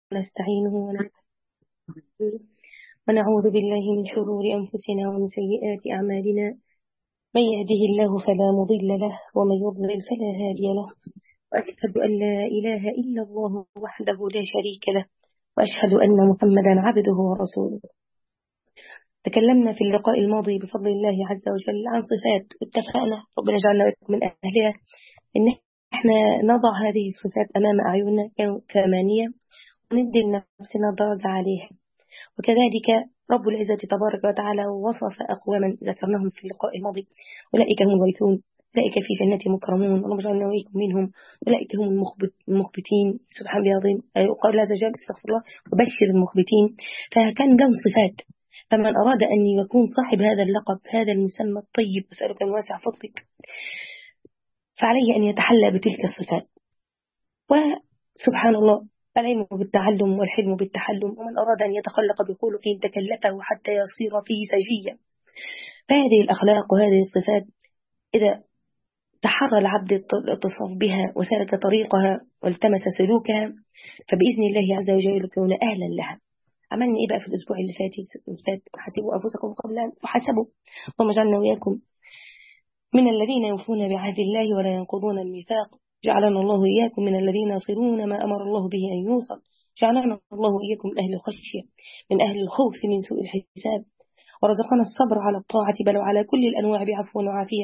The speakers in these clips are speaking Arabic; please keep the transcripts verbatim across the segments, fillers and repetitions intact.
ونستعينه ونستغفره ونعوذ بالله من شرور أنفسنا ومن سيئات أعمالنا. من يهده الله فلا مضل له ومن يضلل فلا هادي له، وأشهد أن لا إله إلا الله وحده لا شريك له، وأشهد أن محمدا عبده ورسوله. تكلمنا في اللقاء الماضي بفضل الله عز وجل عن صفات، واتفقنا ربنا جعلنا من أهلها إن احنا نضع هذه الصفات أمام أعيننا كمانية وندي لنفسنا درجة عليها. وكذلك رب العزة تبارك وتعالى وصف أقواما ذكرناهم في اللقاء الماضي: أولئك هم الوارثون، أولئك في جنات مكرمون، اللهم اجعلنا وإياكم منهم، أولئك هم المخبت المخبتين. سبحان الله العظيم. قال عز وجل: استغفر الله وبشر المخبتين. فكان لهم صفات، فمن أراد أن يكون صاحب هذا اللقب، هذا المسمى الطيب، أسألك من واسع فضلك، فعليه أن يتحلى بتلك الصفات. وسبحان الله، العلم بالتعلم والحلم بالتحلم، ومن أراد أن يتخلق بخلق تكلفه حتى يصير فيه سجيا. فهذه الأخلاق وهذه الصفات إذا تحرى العبد الاتصاف بها وسلك طريقها والتمس سلوكها، فبإذن الله عز وجل يكون أهلا لها. عملنا إيه بقى في الأسبوع اللي فات؟ وحاسبوا أنفسكم قبل أن تحاسبوا. اللهم اجعلنا وإياكم من الذين يوفون بعهد الله ولا ينقضون الميثاق. جعلنا الله إياكم من الذين يصلون ما أمر الله به أن يوصل. جعلنا الله إياكم من أهل الخشية، من أهل الخوف من سوء الحساب، ورزقنا الصبر على الطاعة بل وعلى كل الأنواع بعفو وعافية،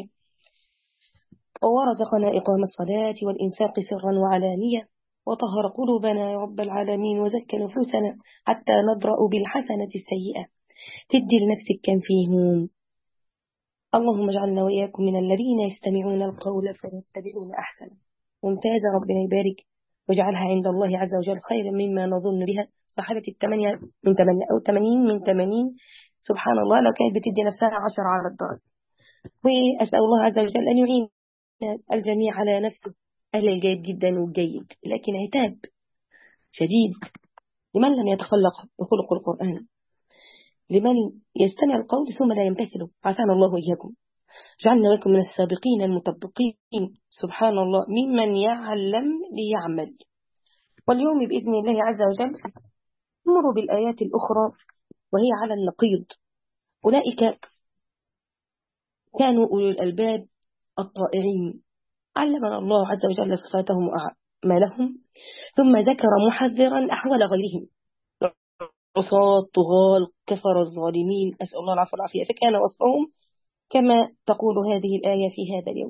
ورزقنا إقام الصلاة والإنفاق سرا وعلانية، وطهر قلوبنا يا رب العالمين، وزكى نفوسنا حتى نبرأ بالحسنة السيئة. تدي لنفسك كم فيهم. اللهم اجعلنا وإياكم من الذين يستمعون القول فيتبعون أحسنه. ممتازة، ربنا يبارك واجعلها عند الله عز وجل خيرا مما نظن بها. صاحبة الثمانية من ثمانية أو ثمانين من ثمانين، سبحان الله، لو كانت بتدي نفسها عشر على الدرجة. وأسأل الله عز وجل أن يعين الجميع على نفسه، أهل الجيد جدا والجيد، لكن عتاب شديد لمن لم يتخلق بخلق القرآن، لمن يستمع القول ثم لا يمتثله. عافانا الله وإياكم. جعلنا لكم من السابقين المطبقين، سبحان الله، ممن يعلم ليعمل. واليوم بإذن الله عز وجل نمر بالآيات الأخرى وهي على النقيض. أولئك كانوا أولو الألباب الطائعين. علمنا الله عز وجل صفاتهم وأعمالهم، ثم ذكر محذرا أحوال غيرهم: عصاة، طغال، كفر، الظالمين، أسأل الله العفو والعافية. فكان وصفهم كما تقول هذه الآية في هذا اليوم: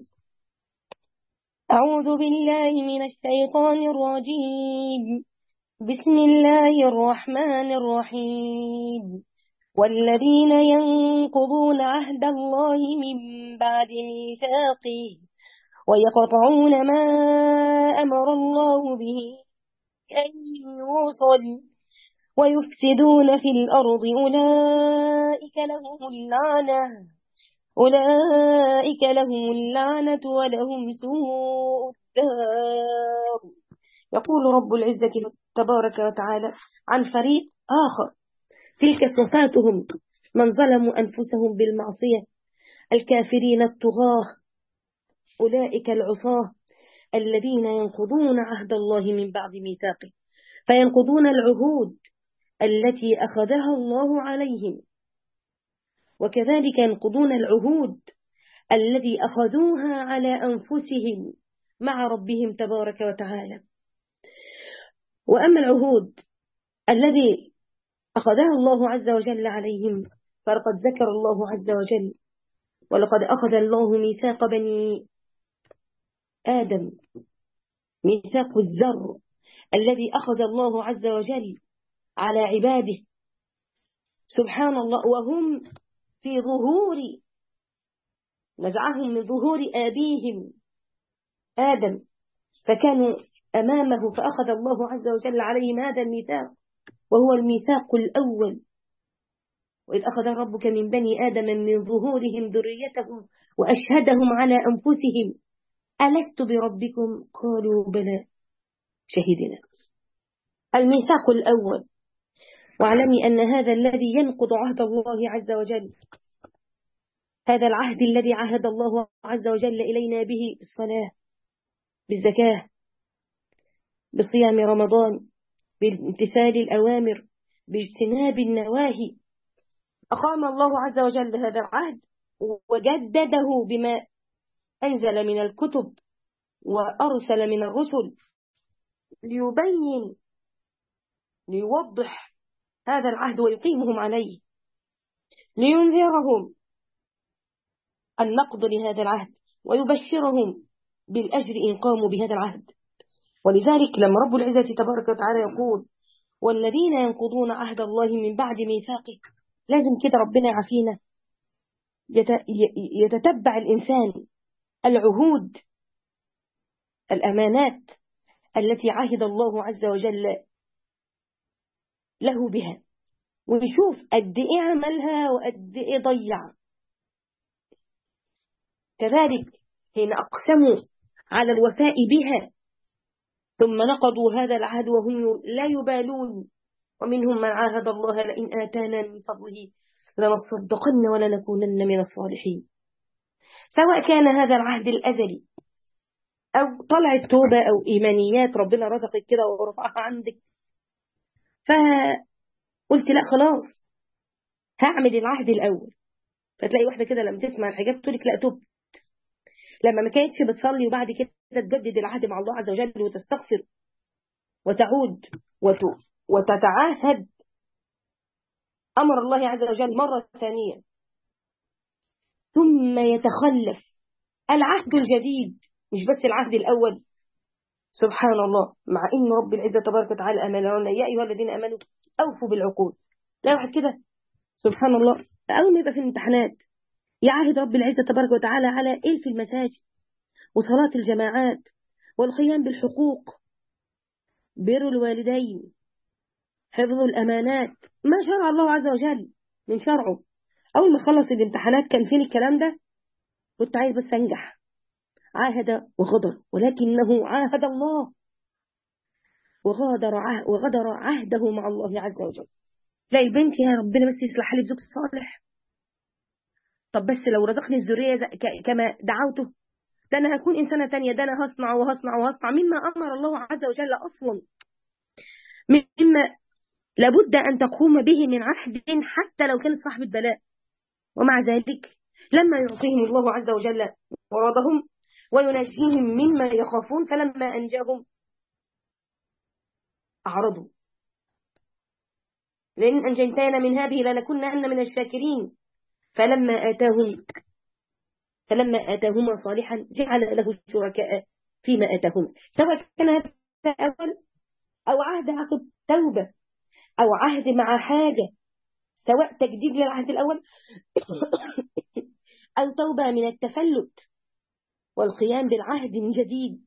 أعوذ بالله من الشيطان الرجيم، بسم الله الرحمن الرحيم. والذين ينقضون عهد الله من بعد ميثاقه ويقطعون ما أمر الله به أن يوصل ويفسدون في الأرض أولئك لهم اللعنة أولئك لهم اللعنة ولهم سوء الدار. يقول رب العزة تبارك وتعالى عن فريق آخر: تلك صفاتهم من ظلموا أنفسهم بالمعصية، الكافرين الطغاة، أولئك العصاة الذين ينقضون عهد الله من بعد ميثاقه، فينقضون العهود التي أخذها الله عليهم، وكذلك ينقضون العهود الذي أخذوها على أنفسهم مع ربهم تبارك وتعالى. وأما العهود الذي أخذها الله عز وجل عليهم فلقد ذكر الله عز وجل: ولقد أخذ الله ميثاق بني آدم، ميثاق الذر الذي أخذ الله عز وجل على عباده، سبحان الله، وهم في ظهور، نزعهم من ظهور آبيهم آدم، فكانوا أمامه، فأخذ الله عز وجل عليهم هذا الميثاق، وهو الميثاق الأول: وإذ أخذ ربك من بني آدم من ظهورهم ذريتهم وأشهدهم على أنفسهم ألست بربكم قالوا بلى شهدنا. الميثاق الأول. واعلمي أن هذا الذي ينقض عهد الله عز وجل، هذا العهد الذي عهد الله عز وجل إلينا به بالصلاة، بالزكاة، بصيام رمضان، بامتثال الأوامر باجتناب النواهي. أقام الله عز وجل هذا العهد وجدده بما أنزل من الكتب وأرسل من الرسل ليبين ليوضح هذا العهد ويقيمهم عليه، لينذرهم النقض لهذا العهد ويبشرهم بالأجر إن قاموا بهذا العهد. ولذلك لما رب العزة تبارك وتعالى يقول والذين ينقضون عهد الله من بعد ميثاقه، لازم كده ربنا يعافينا يتتبع الإنسان العهود الأمانات التي عهد الله عز وجل له بها، ويشوف قد إيه عملها وقد إيه ضيع. كذلك حين أقسموا على الوفاء بها ثم نقضوا هذا العهد وهم لا يبالون، ومنهم من عاهد الله لئن آتانا من فضله لنصدقن ولنكونن من الصالحين. سواء كان هذا العهد الأزلي أو طلعت توبة أو إيمانيات ربنا رزقك كده ورفعها عندك، فقلت لا خلاص هعمل العهد الأول، فتلاقي واحدة كده لما تسمع الحجاب تقول لك لا توب، لما ما كانتش بتصلي وبعد كده تجدد العهد مع الله عز وجل وتستغفر وتعود وتتعاهد أمر الله عز وجل مرة ثانية، ثم يتخلف العهد الجديد مش بس العهد الأول. سبحان الله، مع إن رب العزة تبارك وتعالى أمرنا يا أيها الذين آمنوا أوفوا بالعقود. لا واحد كده سبحان الله أول ما يبقى في الامتحانات يعاهد رب العزة تبارك وتعالى على إيه في المساجد وصلاة الجماعات والقيام بالحقوق، بر الوالدين، حفظ الأمانات، ما شرع الله عز وجل من شرعه. أول ما خلص الامتحانات كان فين الكلام ده؟ كنت عايز بس أنجح. عاهد وغدر، ولكنه عاهد الله وغادر عهد وغدر عهده مع الله عز وجل. لا البنت يا ربنا بس يصلح لي بزوج صالح، طب بس لو رزقني الذرية كما دعوته ده أنا هكون إنسانة تانية، ده أنا هصنع وهصنع وهصنع مما أمر الله عز وجل أصلا، مما لابد أن تقوم به من عهد حتى لو كانت صاحبة بلاء. ومع ذلك لما يعطيهم الله عز وجل مرادهم وينجيهم مما يخافون فلما أنجاهم أعرضوا، لأن أنجيتنا من هذه لنكونن من الشاكرين. فلما آتاهم فلما آتاهما صالحا جعل له شركاء فيما آتاهما، سواء كان هذا أول أو عهد عقد توبة أو عهد مع حاجة، سواء تجديد للعهد الأول أو توبة من التفلت والقيام بالعهد من جديد.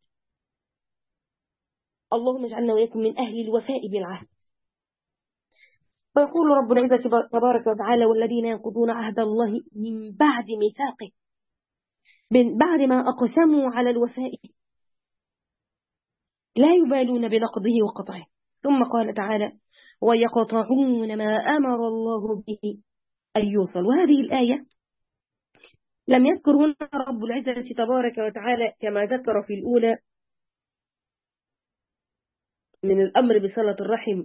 اللهم اجعلنا وإياكم من أهل الوفاء بالعهد. ويقول رب العزة تبارك وتعالى والذين ينقضون عهد الله من بعد ميثاقه، من بعد ما أقسموا على الوفاء لا يبالون بنقضه وقطعه. ثم قال تعالى ويقطعون ما أمر الله به أن يوصل. وهذه الآية لم يذكر هنا رب العزة تبارك وتعالى كما ذكر في الأولى من الأمر بصلة الرحم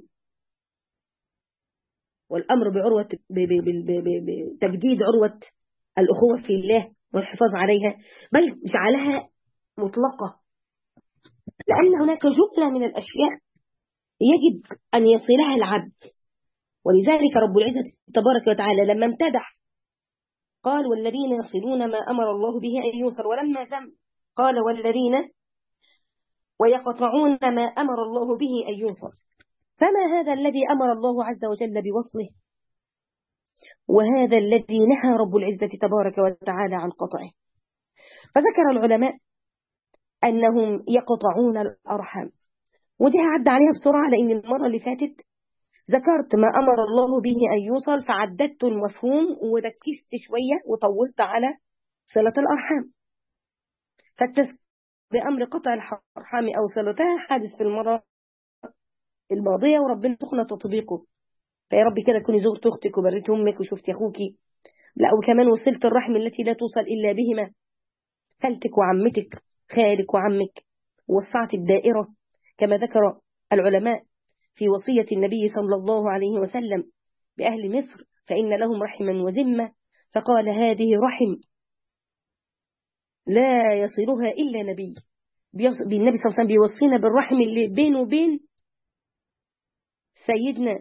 والأمر بعروة بتجديد عروة الأخوة في الله والحفاظ عليها، بل جعلها مطلقة، لأن هناك جملة من الأشياء يجب أن يصلها العبد. ولذلك رب العزة تبارك وتعالى لما امتدح قال والذين يصلون ما أمر الله به أن يوصل، ولما ذم قال والذين ويقطعون ما أمر الله به أن يوصل. فما هذا الذي أمر الله عز وجل بوصله، وهذا الذي نهى رب العزة تبارك وتعالى عن قطعه؟ فذكر العلماء أنهم يقطعون الأرحام، ودي هعد عليها بسرعة لأن المرة اللي فاتت ذكرت ما أمر الله به أن يوصل فعددت المفهوم وركزت شوية وطولت على صلة الأرحام. فالتذكير بأمر قطع الأرحام أو صلتها حادث في المرة الماضية وربنا سخن تطبيقه. فيا رب كده تكوني زغت أختك وبريت أمك وشفت أخوكي، لا وكمان وصلت الرحم التي لا توصل إلا بهما، خالتك وعمتك، خالك وعمك، ووسعت الدائرة كما ذكر العلماء في وصية النبي صلى الله عليه وسلم بأهل مصر فإن لهم رحما وذمة، فقال هذه رحم لا يصلها إلا نبي. النبي صلى الله عليه وسلم بيوصينا بالرحم اللي بينه وبين سيدنا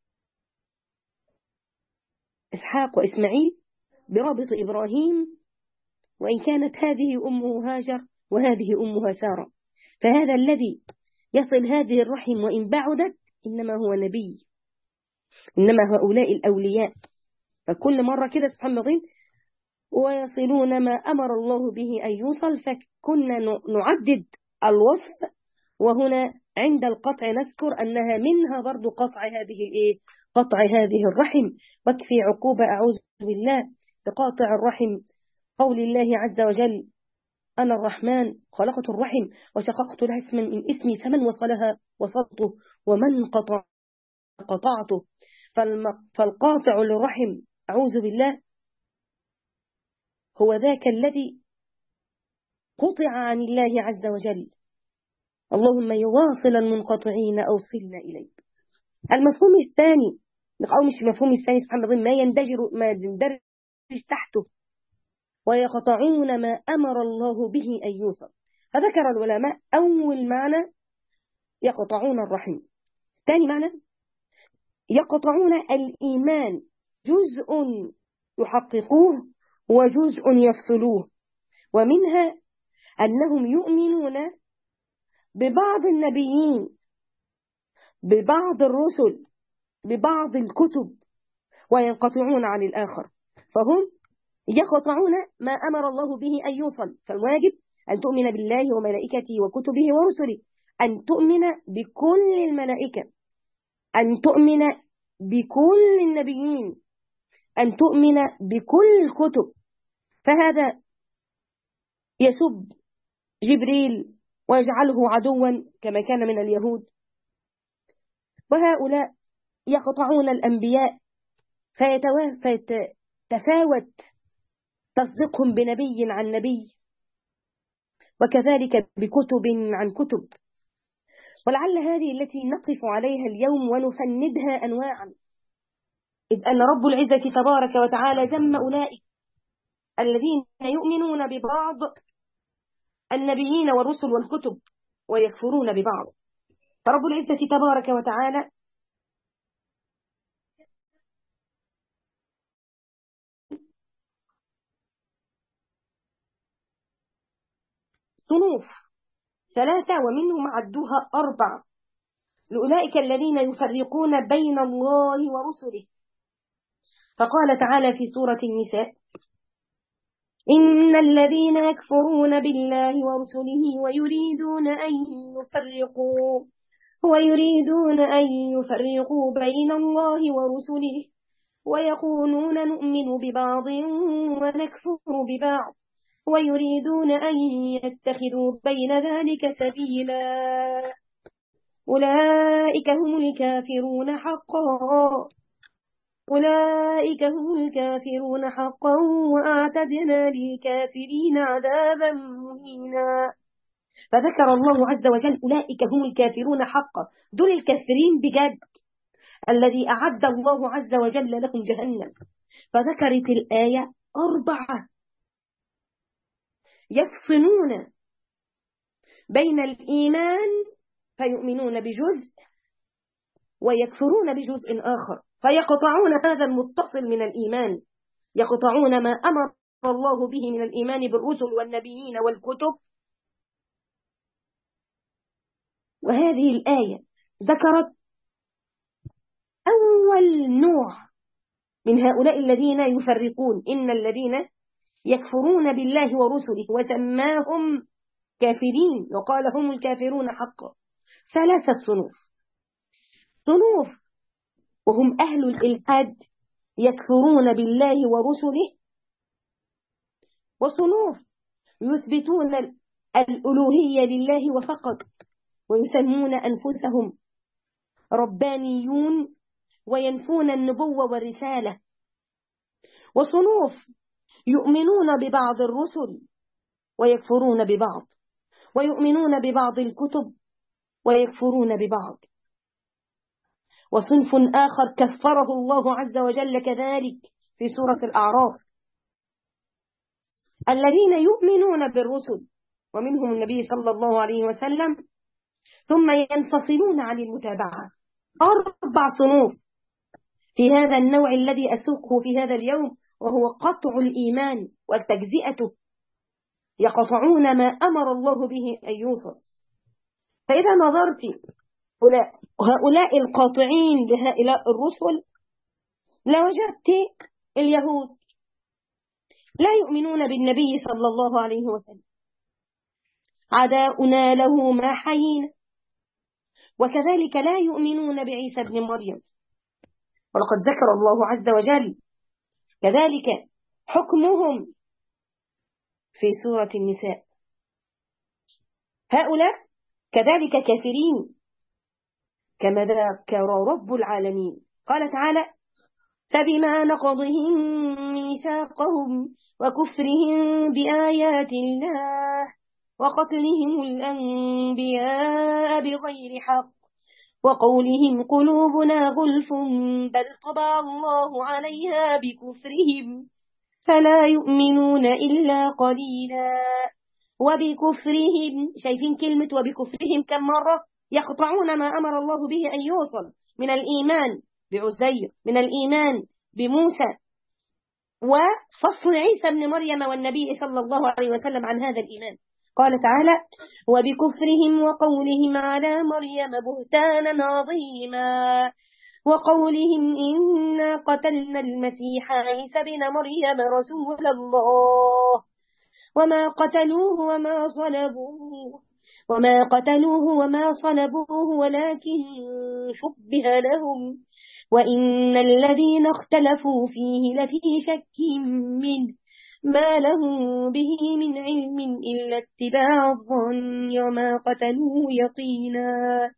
إسحاق وإسماعيل برابط إبراهيم، وإن كانت هذه أمه هاجر وهذه أمها سارة، فهذا الذي يصل هذه الرحم وإن بعدت إنما هو نبي، إنما هؤلاء الأولياء. فكل مرة كده سبحان الله ويصلون ما أمر الله به أن يوصل، فكنا نعدد الوصف، وهنا عند القطع نذكر أنها منها برضو قطع هذه الإيه؟ قطع هذه الرحم. وكفي عقوبة أعوذ بالله بقاطع الرحم قول الله عز وجل أنا الرحمن خلقت الرحم وشققت لها اسما من اسمي فمن وصلها وصلته ومن قطع قطعته. فالقاطع للرحم أعوذ بالله هو ذاك الذي قطع عن الله عز وجل. اللهم يواصل المنقطعين أوصلنا إليك. المفهوم الثاني أو مش المفهوم الثاني سبحان الله ما يندرج ما يندرج تحته ويقطعون ما أمر الله به أن يوصل. فذكر العلماء أول معنى يقطعون الرحم، ثاني معنى يقطعون الإيمان، جزء يحققوه وجزء يفصلوه، ومنها أنهم يؤمنون ببعض النبيين ببعض الرسل ببعض الكتب وينقطعون عن الآخر، فهم يقطعون ما أمر الله به أن يوصل. فالواجب أن تؤمن بالله وملائكته وكتبه ورسله، أن تؤمن بكل الملائكة، أن تؤمن بكل النبيين، أن تؤمن بكل الكتب. فهذا يسب جبريل ويجعله عدوا كما كان من اليهود، وهؤلاء يقطعون الأنبياء فيتفاوت تصديقهم بنبي عن نبي، وكذلك بكتب عن كتب. ولعل هذه التي نقف عليها اليوم ونفندها أنواعا، إذ أن رب العزة تبارك وتعالى ذم أولئك الذين يؤمنون ببعض النبيين والرسل والكتب ويكفرون ببعض. فرب العزة تبارك وتعالى صنوف ثلاثة ومنهم عدوها أربع لأولئك الذين يفرقون بين الله ورسله. فقال تعالى في سورة النساء إن الذين يكفرون بالله ورسله ويريدون أن يفرقوا ويريدون أن يفرقوا بين الله ورسله ويقولون نؤمن ببعض ونكفر ببعض ويريدون أن يتخذوا بين ذلك سبيلا أولئك هم الكافرون حقا أولئك هم الكافرون حقا وأعتدنا للكافرين عذابا مهينا. فذكر الله عز وجل أولئك هم الكافرون حقا، دول الكافرين بجد الذي أعد الله عز وجل لهم جهنم. فذكرت الآية أربعة يفصلون بين الإيمان فيؤمنون بجزء ويكفرون بجزء آخر، فيقطعون هذا المتصل من الإيمان، يقطعون ما أمر الله به من الإيمان بالرسل والنبيين والكتب. وهذه الآية ذكرت أول نوع من هؤلاء الذين يفرقون، إن الذين يكفرون بالله ورسله وسماهم كافرين وقال هم الكافرون حقا. ثلاثة صنوف، صنوف وهم أهل الإلحاد يكفرون بالله ورسله، وصنوف يثبتون الألوهية لله وفقط ويسمون أنفسهم ربانيون وينفون النبوة والرسالة، وصنوف يؤمنون ببعض الرسل ويكفرون ببعض ويؤمنون ببعض الكتب ويكفرون ببعض. وصنف آخر كفره الله عز وجل كذلك في سورة الأعراف، الذين يؤمنون بالرسل ومنهم النبي صلى الله عليه وسلم ثم ينفصلون عن المتابعة. أربع صنوف في هذا النوع الذي أسوقه في هذا اليوم، وهو قطع الإيمان وتجزئته، يقطعون ما أمر الله به أن يوصل. فإذا نظرت هؤلاء القاطعين لهؤلاء الرسل لوجدت اليهود لا يؤمنون بالنبي صلى الله عليه وسلم، عداؤنا له ما حيينا، وكذلك لا يؤمنون بعيسى ابن مريم، ولقد ذكر الله عز وجل كذلك حكمهم في سورة النساء. هؤلاء كذلك كافرين كما ذكر رب العالمين، قال تعالى: فبما نقضهم ميثاقهم وكفرهم بآيات الله وقتلهم الأنبياء بغير حق وقولهم قلوبنا غلف بل طبع الله عليها بكفرهم فلا يؤمنون إلا قليلا. وبكفرهم، شايفين كلمة وبكفرهم كم مرة؟ يقطعون ما أمر الله به أن يوصل من الإيمان بعزير، من الإيمان بموسى، وفصل عيسى بن مريم والنبي صلى الله عليه وسلم عن هذا الإيمان. قال تعالى: وبكفرهم وقولهم على مريم بهتانا عظيما وقولهم إنا قتلنا المسيح عيسى بن مريم رسول الله وما قتلوه وما صلبوه وما قتلوه وما صلبوه ولكن شبه لهم وإن الذين اختلفوا فيه لفي شك منه ما لهم به من علم إلا اتباع الظن وما قتلوه يقينا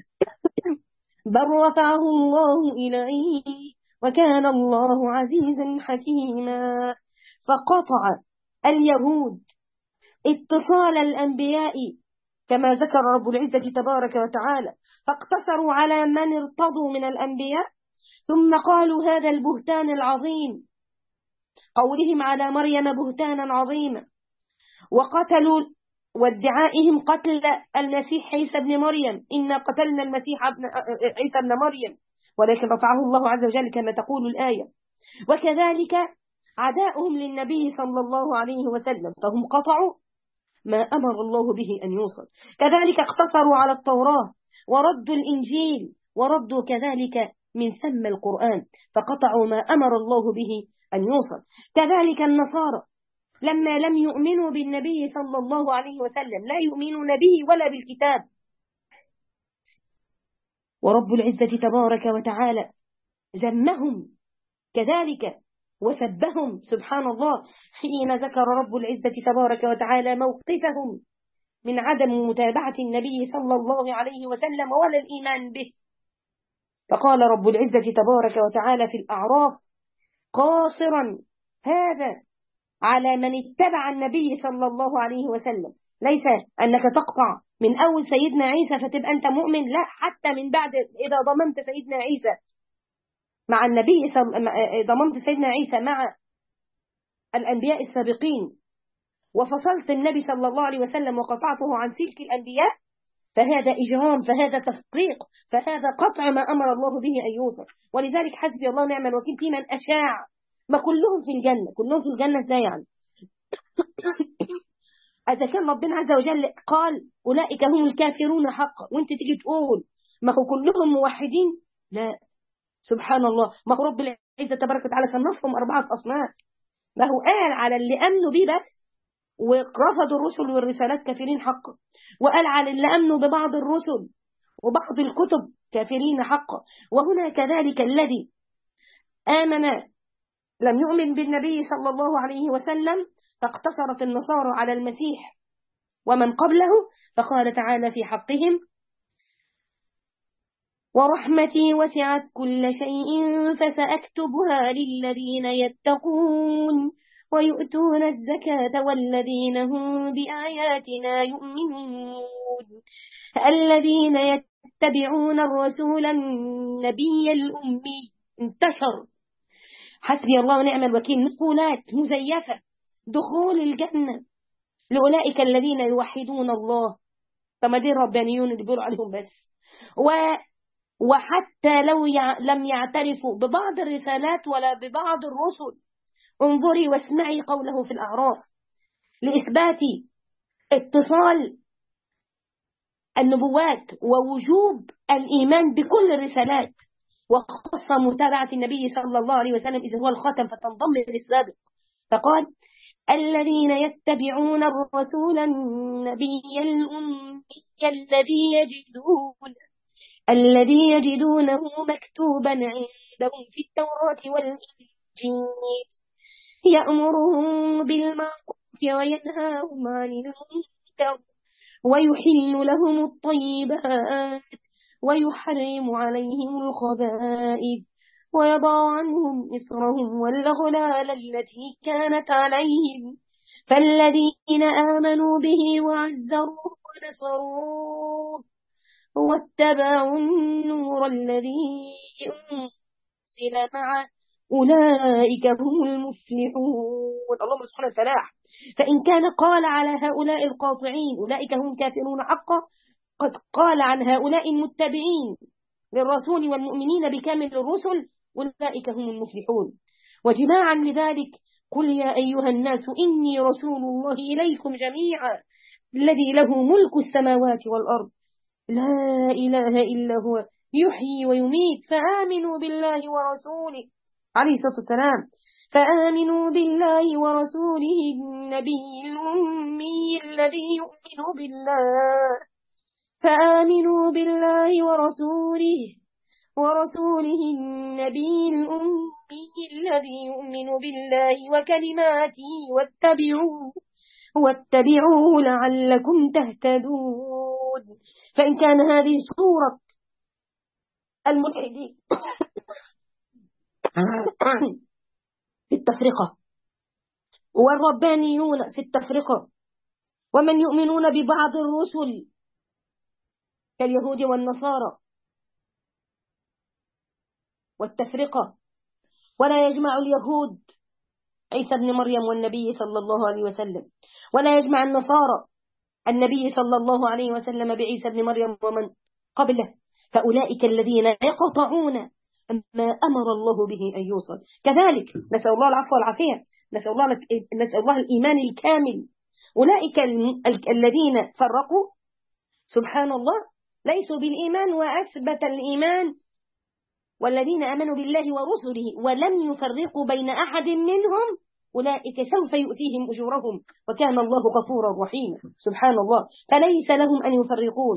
بل رفعه الله إليه وكان الله عزيزا حكيما. فقطع اليهود اتصال الأنبياء كما ذكر رب العزة تبارك وتعالى، فاقتصروا على من ارتضوا من الأنبياء، ثم قالوا هذا البهتان العظيم، قولهم على مريم بهتانا عظيما، وقتلوا وادعائهم قتل المسيح عيسى بن مريم، إنا قتلنا المسيح ابن عيسى بن مريم ولكن رفعه الله عز وجل كما تقول الآية. وكذلك عداؤهم للنبي صلى الله عليه وسلم، فهم قطعوا ما أمر الله به أن يوصل. كذلك اقتصروا على التوراة وردوا الإنجيل وردوا كذلك من ثم القرآن، فقطعوا ما أمر الله به أن يوصل. كذلك النصارى لما لم يؤمنوا بالنبي صلى الله عليه وسلم لا يؤمنون به ولا بالكتاب، ورب العزة تبارك وتعالى ذمهم كذلك وسبهم سبحان الله حين ذكر رب العزة تبارك وتعالى موقفهم من عدم متابعة النبي صلى الله عليه وسلم ولا الإيمان به. فقال رب العزة تبارك وتعالى في الأعراف قاصرا هذا على من اتبع النبي صلى الله عليه وسلم، ليس أنك تقطع من أول سيدنا عيسى فتبقى أنت مؤمن، لا، حتى من بعد إذا ضمنت سيدنا عيسى مع النبي صل... ضمنت سيدنا عيسى مع الأنبياء السابقين وفصلت النبي صلى الله عليه وسلم وقطعته عن سلك الأنبياء، فهذا إجرام، فهذا تفريق، فهذا قطع ما أمر الله به أن يوصل. ولذلك حسبي الله نعم الوكيل في من أشاع ما كلهم في الجنة. كلهم في الجنة ازاي يعني؟ إذا كان ربنا عز وجل قال أولئك هم الكافرون حقا، وانت تيجي تقول ما هو كلهم موحدين؟ لا، سبحان الله، ما هو رب العزة تبارك وتعالى صنفهم أربعة أصناف. ما هو قال على اللي أمنوا به بس ورفضوا الرسل والرسالات كافرين حقا، وقال على اللي أمنوا ببعض الرسل وبعض الكتب كافرين حقا. وهنا كذلك الذي آمن لم يؤمن بالنبي صلى الله عليه وسلم، فاقتصرت النصارى على المسيح ومن قبله، فقال تعالى في حقهم ورحمتي وسعت كل شيء فسأكتبها للذين يتقون ويؤتون الزكاة والذين هم بآياتنا يؤمنون الذين يتبعون الرسول النبي الأمي انتشر. حسبي الله ونعم الوكيل. نقولات مزيفة دخول الجنة لأولئك الذين يوحدون الله. فما دي الربانيون اللي بيقولوا عليهم بس. و وحتى لو يع... لم يعترفوا ببعض الرسالات ولا ببعض الرسل، انظري واسمعي قوله في الأعراف لإثبات اتصال النبوات ووجوب الإيمان بكل الرسالات، وخاصة متابعة النبي صلى الله عليه وسلم إذا هو الخاتم فتنضم للسابق. فقال: الذين يتبعون الرسول النبي الأمي الذي يجدون الذي يجدونه مكتوبا عندهم في التوراة والإنجيل يأمرهم بالمعروف وينهاهم عن المنكر ويحل لهم الطيبات ويحرم عليهم الخبائث ويضع عنهم إصرهم والأغلال التي كانت عليهم فالذين آمنوا به وعزروه ونصروه واتبعوا النور الذي أنزل معه أولئك هم المفلحون. اللهم سبحانه الفلاح. فإن كان قال على هؤلاء القاطعين أولئك هم كافرون حقا، قد قال عن هؤلاء المتبعين للرسول والمؤمنين بكامل الرسل أولئك هم المفلحون. وجماعا لذلك: قل يا أيها الناس إني رسول الله إليكم جميعا الذي له ملك السماوات والأرض لا إله إلا هو يحيي ويميت فآمنوا بالله ورسوله عليه الصلاة والسلام فآمنوا بالله ورسوله النبي الأمي الذي يؤمن بالله فآمنوا بالله ورسوله ورسوله النبي الأمي الذي يؤمن بالله وكلماته واتبعوه واتبعوه لعلكم تهتدون. فإن كان هذه صورة الملحدين في التفرقة والربانيون في التفرقة ومن يؤمنون ببعض الرسل كاليهود والنصارى والتفرقة، ولا يجمع اليهود عيسى بن مريم والنبي صلى الله عليه وسلم، ولا يجمع النصارى النبي صلى الله عليه وسلم بعيسى بن مريم ومن قبله، فأولئك الذين يقطعون ما أمر الله به أن يوصل. كذلك نسأل الله العفو والعافية، نسأل الله, نسأل الله الإيمان الكامل. أولئك الذين فرقوا سبحان الله ليسوا بالإيمان وأثبت الإيمان، والذين آمنوا بالله ورسله ولم يفرقوا بين أحد منهم أولئك سوف يؤتيهم أجورهم وكان الله غفورا رحيما. سبحان الله. فليس لهم أن يفرقون.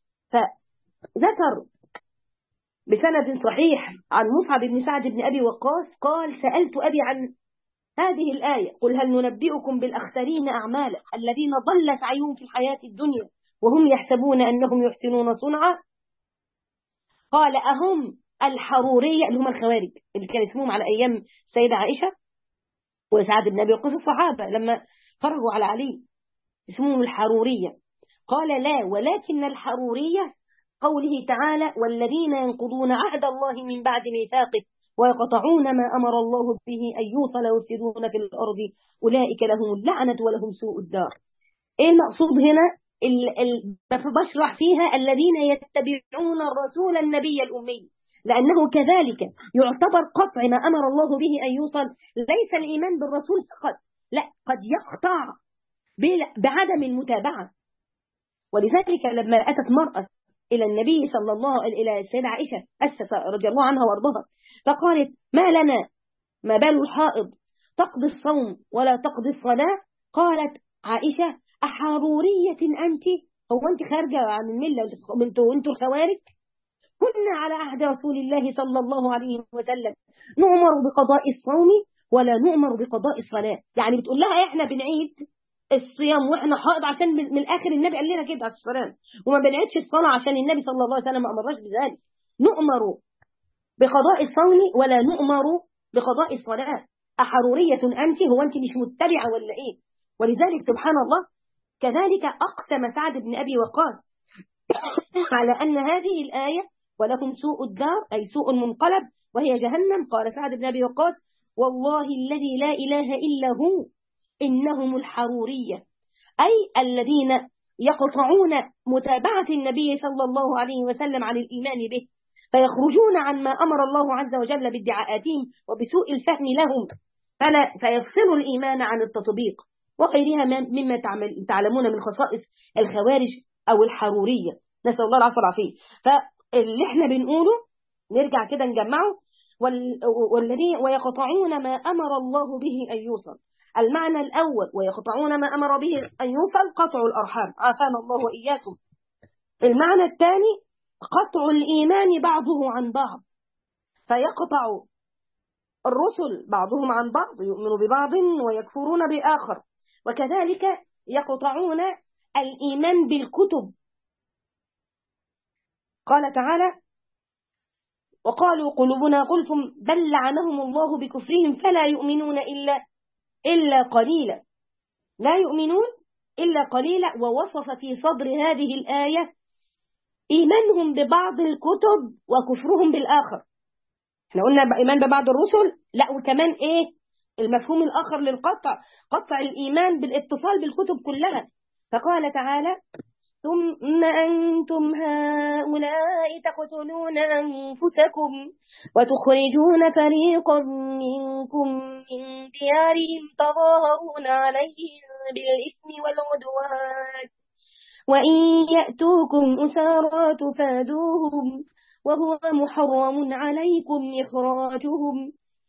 فذكر بسند صحيح عن مصعب بن سعد بن أبي وقاص قال: سألت أبي عن هذه الآية: قل هل ننبئكم بالأخسرين أعمالا الذين ضل سعيهم في الحياة الدنيا وهم يحسبون أنهم يحسنون صنعا. قال: أهم الحرورية اللي هم الخوارج اللي كان اسمهم على أيام السيدة عائشة وسعد بن أبي وقاص الصحابة لما فرغوا على علي اسمهم الحرورية. قال: لا، ولكن الحرورية قوله تعالى: والذين ينقضون عهد الله من بعد ميثاقه ويقطعون ما أمر الله به أن يوصل ويفسدون في الأرض أولئك لهم اللعنة ولهم سوء الدار. إيه المقصود هنا؟ ال ال بشرح فيها الذين يتبعون الرسول النبي الأمي، لأنه كذلك يعتبر قطع ما أمر الله به أن يوصل. ليس الإيمان بالرسول فقط، لا، قد يقطع بعدم المتابعة. ولذلك لما أتت مرأة إلى النبي صلى الله إلى السيدة عائشة أسس رضي الله عنها وارضها فقالت: ما لنا ما بال الحائض تقضي الصوم ولا تقضي الصلاة؟ قالت عائشة: أحرورية أنت؟ هو أنت خارجة عن الملة وأنتوا الخوارج؟ كنا على عهد رسول الله صلى الله عليه وسلم نؤمر بقضاء الصوم ولا نؤمر بقضاء الصلاة. يعني بتقول لها إحنا بنعيد الصيام وإحنا حائض عشان من الآخر النبي قال لنا كده عليه السلام، وما بنعيدش الصلاة عشان النبي صلى الله عليه وسلم ما أمرش بذلك. نؤمر بقضاء الصوم ولا نؤمر بقضاء الصلاة. أحرورية أنت؟ هو أنت مش متبعة ولا إيه؟ ولذلك سبحان الله كذلك أقسم سعد بن أبي وقاص على أن هذه الآية ولكم سوء الدار أي سوء المنقلب وهي جهنم. قال سعد بن أبي وقاص والله الذي لا إله إلا هو إنهم الحرورية، أي الذين يقطعون متابعة النبي صلى الله عليه وسلم عن الإيمان به، فيخرجون عن ما أمر الله عز وجل بادعاءاتهم وبسوء الفهم لهم، فلا فيفصلوا الإيمان عن التطبيق وغيرها مما تعلمون من خصائص الخوارج أو الحرورية، نسأل الله العفو والعافية. فاللي احنا بنقوله نرجع كده نجمعه، والذين ويقطعون ما أمر الله به أن يوصل. المعنى الأول ويقطعون ما أمر به أن يوصل قطع الأرحام، عافانا الله وإياكم. المعنى الثاني قطع الإيمان بعضه عن بعض، فيقطع الرسل بعضهم عن بعض، يؤمنوا ببعض ويكفرون بآخر. وكذلك يقطعون الإيمان بالكتب. قال تعالى وقالوا قلوبنا غلف بل لعنهم الله بكفرهم فلا يؤمنون إلا إلا قليلا، لا يؤمنون إلا قليلا. ووصف في صدر هذه الآية إيمانهم ببعض الكتب وكفرهم بالآخر. احنا قلنا إيمان ببعض الرسل، لا وكمان إيه المفهوم الآخر للقطع، قطع الإيمان بالاتصال بالكتب كلها. فقال تعالى ثم أنتم هؤلاء تقتلون أنفسكم وتخرجون فريقا منكم من ديارهم تظاهرون عليهم بالإثم والعدوان وإن يأتوكم أسارى تفادوهم وهو محرم عليكم إخراجهم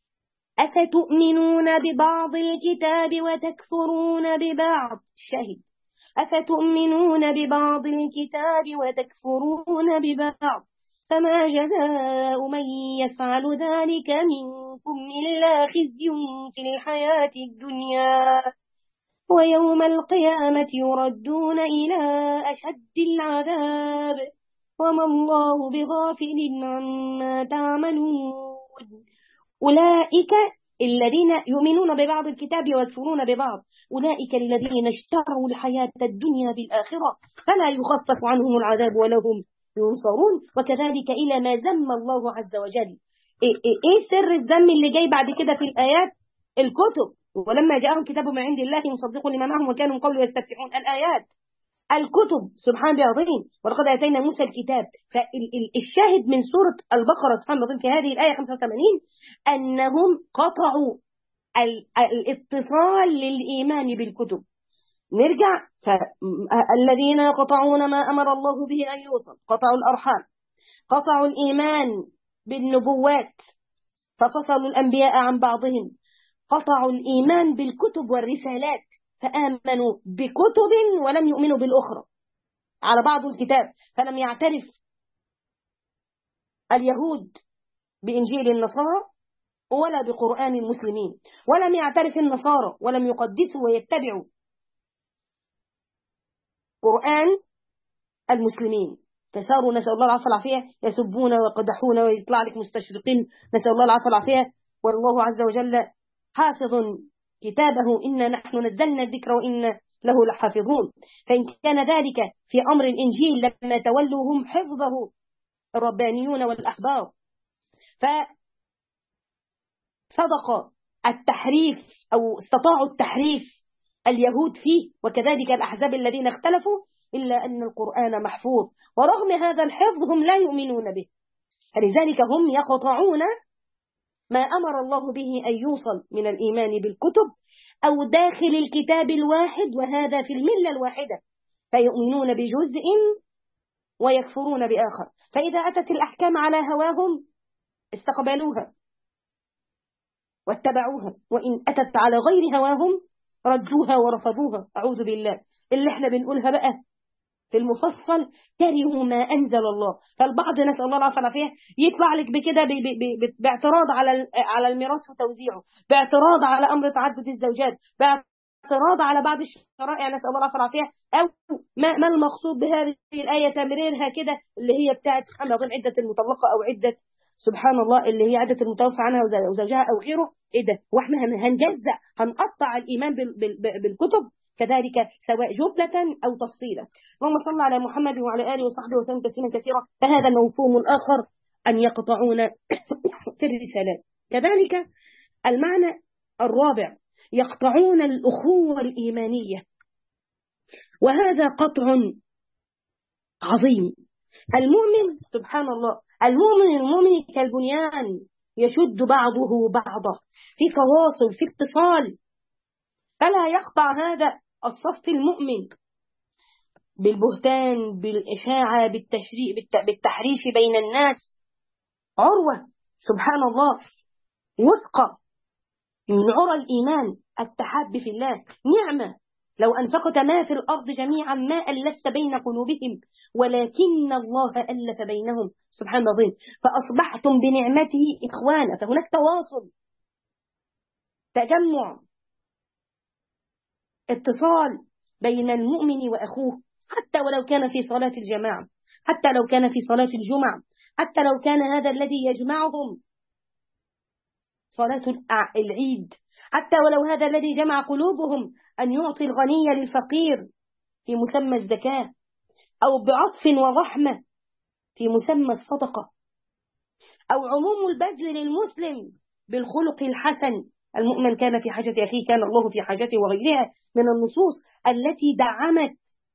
أفتؤمنون ببعض الكتاب وتكفرون ببعض. شهد أفتؤمنون ببعض الكتاب وتكفرون ببعض فما جزاء من يفعل ذلك منكم إلا خزي في الحياة الدنيا ويوم القيامة يردون إلى أشد العذاب وما الله بغافل عما تعملون. أولئك الذين يؤمنون ببعض الكتاب ويكفرون ببعض أولئك الذين اشتروا الحياة الدنيا بالآخرة فلا يخفف عنهم العذاب ولا هم ينصرون. وكذلك إلى ما ذم الله عز وجل. إيه, إيه, إيه سر الذم اللي جاي بعد كده في الآيات؟ الكتب. ولما جاءهم كتاب من عند الله مصدق لما معهم وكانوا من قبل يستفتحون. الآيات الكتب سبحان العظيم ولقد آتينا موسى الكتاب. فالشاهد من سورة البقرة سبحان العظيم في هذه الآية خمسة وثمانين أنهم قطعوا الاتصال للإيمان بالكتب. نرجع فالذين يقطعون ما أمر الله به أن يوصل، قطعوا الأرحام، قطعوا الإيمان بالنبوات ففصلوا الأنبياء عن بعضهم، قطعوا الإيمان بالكتب والرسالات فآمنوا بكتب ولم يؤمنوا بالأخرى على بعض الكتاب. فلم يعترف اليهود بإنجيل النصارى ولا بقرآن المسلمين، ولم يعترف النصارى ولم يقدسوا ويتبعوا قرآن المسلمين، فصاروا نسأل الله العافية والعافية يسبون ويقدحون ويطلع لك مستشرقين نسأل الله العافية والعافية. والله عز وجل حافظ كتابه إنا نحن نزلنا الذكر وإنا له لحافظون. فإن كان ذلك في أمر الإنجيل لما تولوا هم حفظه الربانيون والأحبار، فصدق التحريف أو استطاعوا التحريف اليهود فيه وكذلك الأحزاب الذين اختلفوا، إلا أن القرآن محفوظ ورغم هذا الحفظ هم لا يؤمنون به. فلذلك هم يقطعون ما أمر الله به أن يوصل من الإيمان بالكتب أو داخل الكتاب الواحد وهذا في الملة الواحدة، فيؤمنون بجزء ويكفرون بآخر. فإذا أتت الأحكام على هواهم استقبلوها واتبعوها، وإن أتت على غير هواهم ردوها ورفضوها. أعوذ بالله. اللي احنا بنقولها بقى في المفصل كرهوا ما أنزل الله. فالبعض نسأل الله العافية والعافية يطلع لك بكده باعتراض على على الميراث وتوزيعه، باعتراض على أمر تعدد الزوجات، باعتراض على بعض الشرائع نسأل الله العافية والعافية، أو ما ما المقصود بهذه الآية تمريرها كده اللي هي بتاعت سبحان الله عدة المطلقة أو عدة سبحان الله اللي هي عدة المتوفى عنها وزوجها أو غيره. إيه ده؟ وإحنا هنجزع هنقطع الإيمان بالكتب؟ كذلك سواء جملة أو تفصيلا. اللهم صل على محمد وعلى آله وصحبه وسلم تسليما كثيرا. فهذا مفهوم آخر أن يقطعون في الرسالات. كذلك المعنى الرابع يقطعون الأخوة الإيمانية، وهذا قطع عظيم. المؤمن سبحان الله، المؤمن المؤمن كالبنيان يشد بعضه بعضا، في تواصل، في اتصال، فلا يقطع هذا الصف المؤمن بالبهتان، بالإشاعة، بالتحريف بين الناس. عروة سبحان الله وثقة من عرى الإيمان التحاب في الله، نعمة لو أنفقت ما في الأرض جميعا ما ألفت بين قلوبهم ولكن الله ألف بينهم، سبحان الله، فأصبحتم بنعمته إخوانا. فهناك تواصل، تجمع، اتصال بين المؤمن وأخوه، حتى ولو كان في صلاة الجماعة، حتى لو كان في صلاة الجمعة، حتى لو كان هذا الذي يجمعهم صلاة العيد، حتى ولو هذا الذي جمع قلوبهم أن يعطي الغني للفقير في مسمى الزكاة، أو بعطف ورحمة في مسمى الصدقة، أو عموم البذل للمسلم بالخلق الحسن. المؤمن كان في حاجة أخيه كان الله في حاجته، وغيرها من النصوص التي دعمت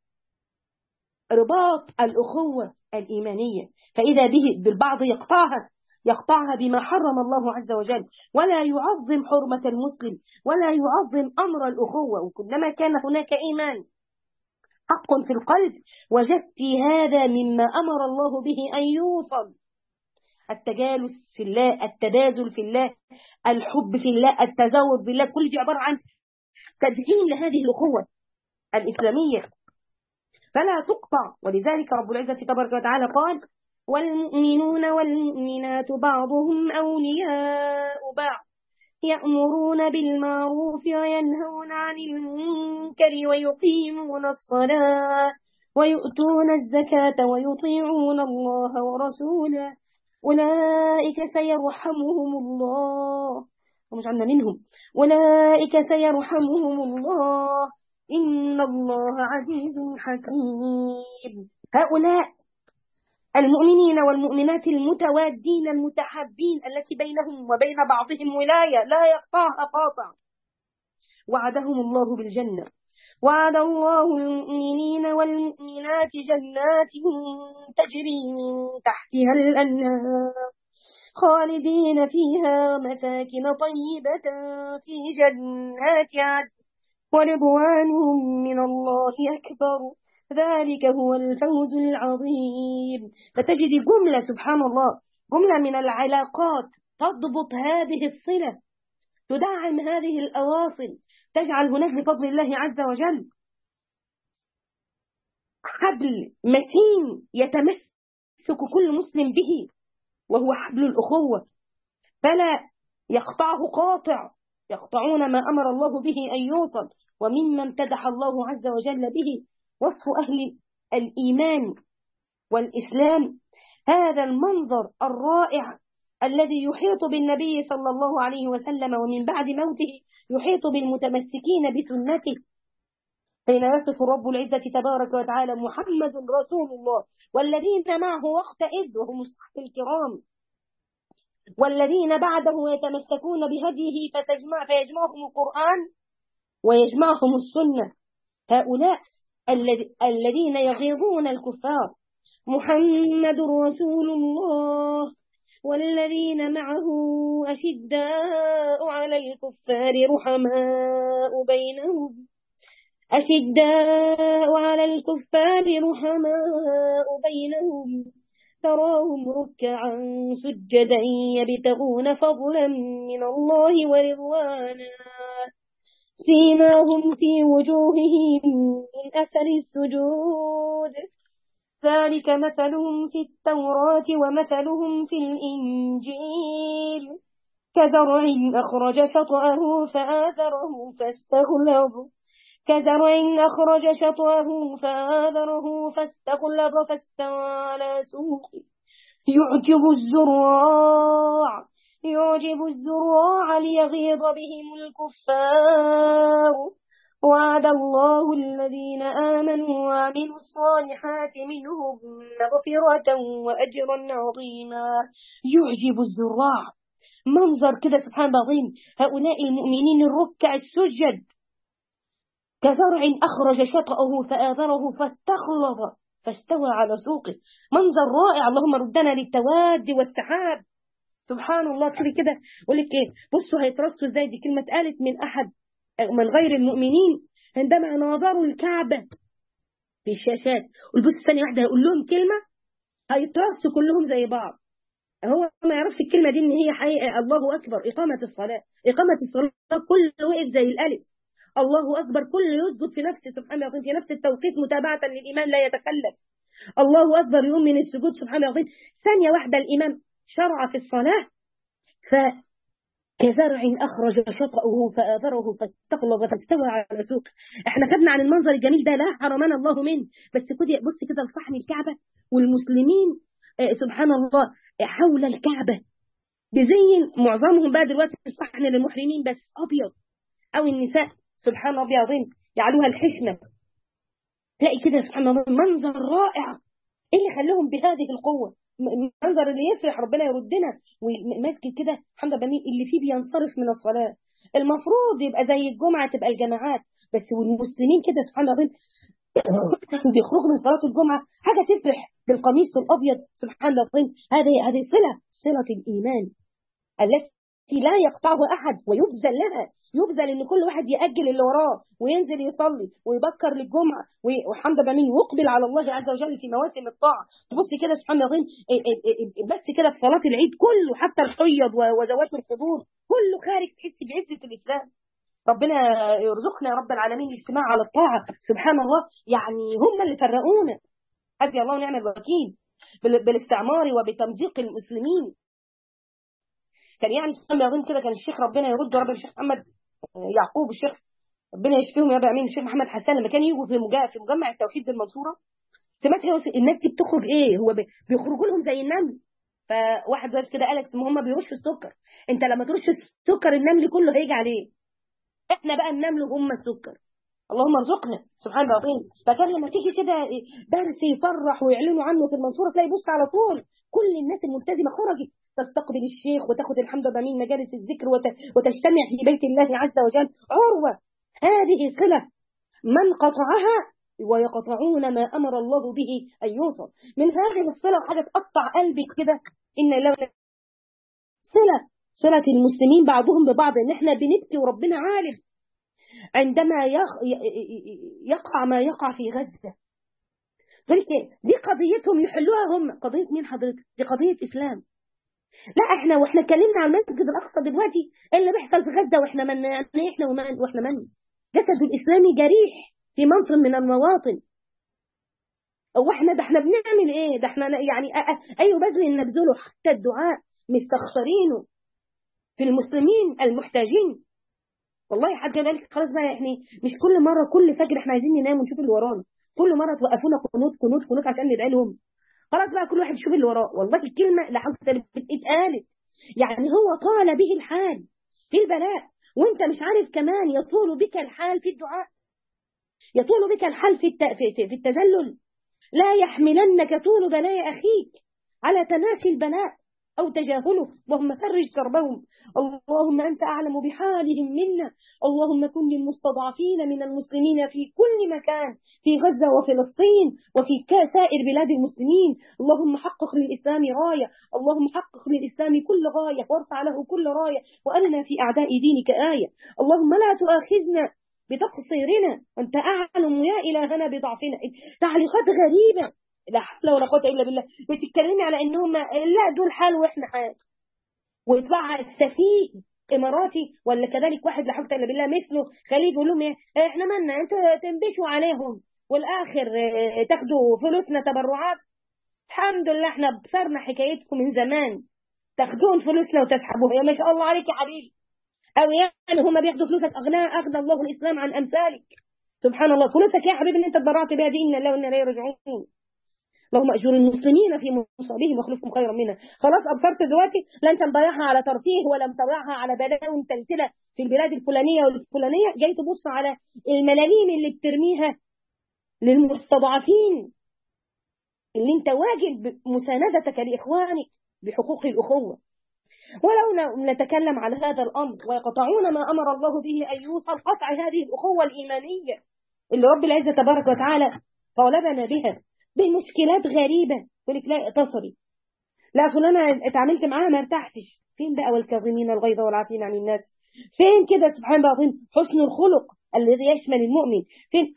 رباط الأخوة الإيمانية. فإذا به بالبعض يقطعها يقطعها بما حرم الله عز وجل، ولا يعظم حرمة المسلم، ولا يعظم أمر الأخوة. وكلما كان هناك إيمان حق في القلب وجدت في هذا مما أمر الله به أن يوصل: التجالس في الله، التبازل في الله، الحب في الله، التزود بالله، كل دي عبارة عن تدعيم لهذه الأخوة الإسلامية، فلا تقطع. ولذلك رب العزة تبارك وتعالى قال: والمؤمنون والمؤمنات بعضهم أولياء بعض يأمرون بالمعروف وينهون عن المنكر ويقيمون الصلاة ويؤتون الزكاة ويطيعون الله ورسوله أولئك سيرحمهم الله، ومجعلنا منهم، أولئك سيرحمهم الله إن الله عزيز حكيم. هؤلاء المؤمنين والمؤمنات المتوادين المتحابين التي بينهم وبين بعضهم ولاية لا يقطعها قاطع، وعدهم الله بالجنة. وعد الله المؤمنين والمؤمنات جنات تجري من تحتها الأنهار خالدين فيها مساكن طيبة في جنات عدن ورضوان من الله أكبر ذلك هو الفوز العظيم. فتجد جملة سبحان الله، جملة من العلاقات تضبط هذه الصلة، تدعم هذه الأواصل، تجعل هناك بفضل الله عز وجل حبل متين يتمسك كل مسلم به، وهو حبل الأخوة، فلا يقطعه قاطع. يقطعون ما أمر الله به أن يوصل. ومما امتدح الله عز وجل به وصف أهل الإيمان والإسلام هذا المنظر الرائع الذي يحيط بالنبي صلى الله عليه وسلم، ومن بعد موته يحيط بالمتمسكين بسنته، حين يصف رب العزة تبارك وتعالى: محمد رسول الله والذين معه وقتئذ وهم الصحابة الكرام والذين بعده يتمسكون بهديه فتجمع فيجمعهم القرآن ويجمعهم السنة. هؤلاء الذين يغيظون الكفار. محمد رسول الله والذين معه أشداء على الكفار رحماء بينهم أشداء على الكفار رحماء بينهم تراهم ركعا سجدا يبتغون فضلا من الله ورضوانا سيماهم في وجوههم من أثر السجود ذلك مثلهم في التوراة ومثلهم في الإنجيل كزرع أخرج شطأه فآثره فاستغلظ كزرع أخرج شطأه فآثره فاستغلظ فاستوى على سوقه يعجب الزراع يعجب الزراع ليغيظ بهم الكفار وعد الله الذين آمنوا وعملوا الصالحات منهم مغفرة وأجرا عظيما. يعجب الزراع منظر كده سبحان الله العظيم، هؤلاء المؤمنين الركع السجد كزرع أخرج شطأه فآذره فاستخلظ فاستوى على سوقه. منظر رائع، اللهم ردنا للتواد والسحاب. سبحان الله. تقولي كده يقول لك ايه، بصوا هيترصوا ازاي، دي كلمة قالت من أحد من غير المؤمنين عندما ناظروا الكعبة في الشاشات. والبص ثانية واحدة هيقول لهم كلمة هيترصوا كلهم زي بعض. هو ما يعرفش الكلمة دي ان هي حقيقة. الله أكبر، إقامة الصلاة، إقامة الصلاة كله وقف زي الألف. الله أكبر كله يسجد في نفس سبحان الله في نفس التوقيت متابعة للإمام لا يتكلف. الله أكبر يقوم من السجود سبحان الله ثانية واحدة الإمام شرع في الصلاة. فكزرع أخرج شطأه فآذره فاستغلظ فاستوى على سوق. احنا خدنا عن المنظر الجميل ده، لا حرمنا الله منه، بس كده بص كده لصحن الكعبة والمسلمين اه سبحان الله حول الكعبة بزين معظمهم بقى دلوقتي الصحن للمحرمين بس أبيض، أو النساء سبحان الله العظيم يعلوها الحشمة. تلاقي كده سبحان الله منظر رائع. ايه اللي خلاهم بهذه القوة؟ المنظر اللي يفرح ربنا يردنا. وماسك كده الحمد لله اللي فيه بينصرف من الصلاة. المفروض يبقى زي الجمعة تبقى الجماعات بس، والمسلمين كده سبحان الله بيخرجوا من صلاة الجمعة حاجة تفرح بالقميص الأبيض سبحان الله. هذه هذه صلة صلة الإيمان التي لا يقطعها أحد ويبذل لها. يبذل إن كل واحد يأجل اللي وراه وينزل يصلي ويبكر للجمعة والحمد لله مين يقبل على الله عز وجل في مواسم الطاعة. تبص كده سبحان الله بس كده في صلاة العيد كله حتى الحيض وذوات الحضور كله خارج تحس بعزة الإسلام. ربنا يرزقنا يا رب العالمين الاجتماع على الطاعة سبحان الله. يعني هم اللي فرقونا، حسبي الله ونعم الوكيل، بالاستعمار وبتمزيق المسلمين. كان يعني سبحان الله كده كان الشيخ ربنا يرد رب الشيخ محمد يعقوب الشيخ ربنا يشفيهم يا رب امين الشيخ محمد حسان لما كان يجوا في مجا في مجمع التوحيد بالمنصوره سمعت الناس دي بتخرج ايه، هو بيخرجوا لهم زي النمل. فواحد زي كده قال لك هم بيرشوا السكر، انت لما ترش السكر النمل كله هيجي عليه. احنا بقى النمل وهم السكر، اللهم ارزقنا سبحان الله العظيم. فكان لما تيجي كده درس يفرح ويعلنوا عنه في المنصوره تلاقي بص على طول كل الناس الملتزمه خرجت تستقبل الشيخ وتاخد الحمد لله من مجالس الذكر وتجتمع في بيت الله عز وجل. عروة هذه صلة من قطعها ويقطعون ما أمر الله به أن يوصل. من هذه الصلة حاجة تقطع قلبك كده إن لو صلة صلة المسلمين بعضهم ببعض إن احنا بنبكي وربنا عالم عندما يقع ما يقع في غزة. دي قضيتهم يحلوها هم. قضية مين حضرتك؟ دي قضية إسلام. لا احنا واحنا اتكلمنا عن المسجد الاقصى دلوقتي اللي بيحصل في غزه واحنا من يعني احنا ومن واحنا من جسد الاسلامي جريح في موطن من المواطن. واحنا ده احنا بنعمل ايه؟ ده احنا يعني اي بذل نبذله حتى الدعاء مستخسرينه في المسلمين المحتاجين. والله حاجه بالك خلاص بقى يعني مش كل مره كل فجر احنا عايزين ننام ونشوف اللي ورانا، كل مره توقفونا قنوت قنوت قنوت عشان ندعي لهم. خلاص بقى كل واحد يشوف اللي وراه. والله الكلمة لحظة اتقالت يعني هو طال به الحال في البلاء وانت مش عارف كمان يطول بك الحال في الدعاء، يطول بك الحال في في في التذلل. لا يحملنك طول بلاء أخيك على تناسي البلاء أو تجاهله. اللهم فرج كربهم، اللهم أنت أعلم بحالهم منا. اللهم كن للمستضعفين من المسلمين في كل مكان في غزة وفلسطين وفي سائر بلاد المسلمين. اللهم حقق للإسلام راية، اللهم حقق للإسلام كل غاية وارفع له كل راية وأرنا في أعداء دينك آية. اللهم لا تؤاخذنا بتقصيرنا أنت أعلم يا إلهنا بضعفنا. تعليقات غريبة لا حول ولا قوة إلا بالله. بتتكلمي على إنهم لا دول حال وإحنا حال، ويطلع السفيه إماراتي ولا كذلك واحد لا حول إلا بالله مثله خليج يقول لهم إيه إحنا مالنا أنتوا تنبشوا عليهم والآخر تاخدوا فلوسنا تبرعات. الحمد لله إحنا بصرنا حكايتكم من زمان، تاخدون فلوسنا وتسحبوها يا ما شاء الله عليك يا حبيبي. أو يعني هم بياخدوا فلوسك أغنى أغنى الله الإسلام عن أمثالك. سبحان الله فلوسك يا حبيبي إن أنت تبرعت بها دي إن الله وإنا إليه راجعون. اللهم أجر المسلمين في مصابهم واخلفكم خيرا منها. خلاص أبصرت دلوقتي لا أنت مضيعها على ترفيه ولا مضيعها على بلاء ومتلتلة في البلاد الفلانية والفلانية، جاي تبص على الملاليم اللي بترميها للمستضعفين، اللي انت واجب مساندتك لإخوانك بحقوق الأخوة. ولو نتكلم على هذا الأمر، ويقطعون ما أمر الله به أن يوصل، قطع هذه الأخوة الإيمانية اللي رب العزة تبارك وتعالى طالبنا بها بمشكلات غريبة. يقول لك لا اتصلي، لا فلانة اتعاملت معاها ما ارتحتش. فين بقى والكاظمين الغيظ والعافين عن الناس؟ فين كده سبحان الله العظيم حسن الخلق الذي يشمل المؤمن؟ فين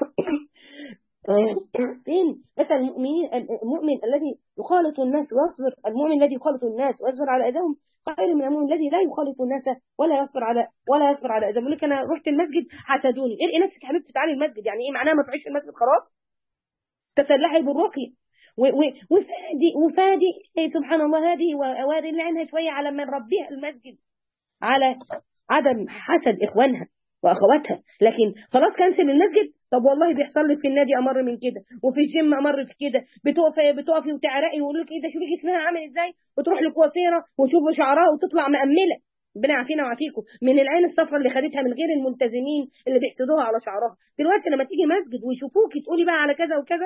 فين مثلا المؤمن المؤمن الذي يخالط الناس ويصبر، المؤمن الذي يخالط الناس ويصبر على اذاهم خير من المؤمن الذي لا يخالط الناس ولا يصبر على ولا يصبر على اذاهم. يقول لك انا رحت المسجد حسدوني، ارقي نفسك يا حبيبتي تعالي المسجد، يعني ايه معناها؟ ما تروحيش المسجد خلاص، تسلحي بالرقي وفادي وفادي سبحان الله هذه وأواري لعنها شويه على من ربيها المسجد على عدم حسد اخوانها واخواتها. لكن خلاص كنسل المسجد. طب والله بيحصل لك في النادي امر من كده، وفي الجيم امر في كده، بتقفي بتقفي وتعرقي ويقول لك ايه ده شوفي جسمها عامل ازاي، وتروح لكوافيره وشوف شعرها وتطلع مأمله. ربنا يعافينا ويعافيكم من العين الصفراء اللي خدتها من غير الملتزمين اللي بيحسدوها على شعرها. دلوقتي لما تيجي مسجد ويشوفوكي تقولي بقى على كذا وكذا،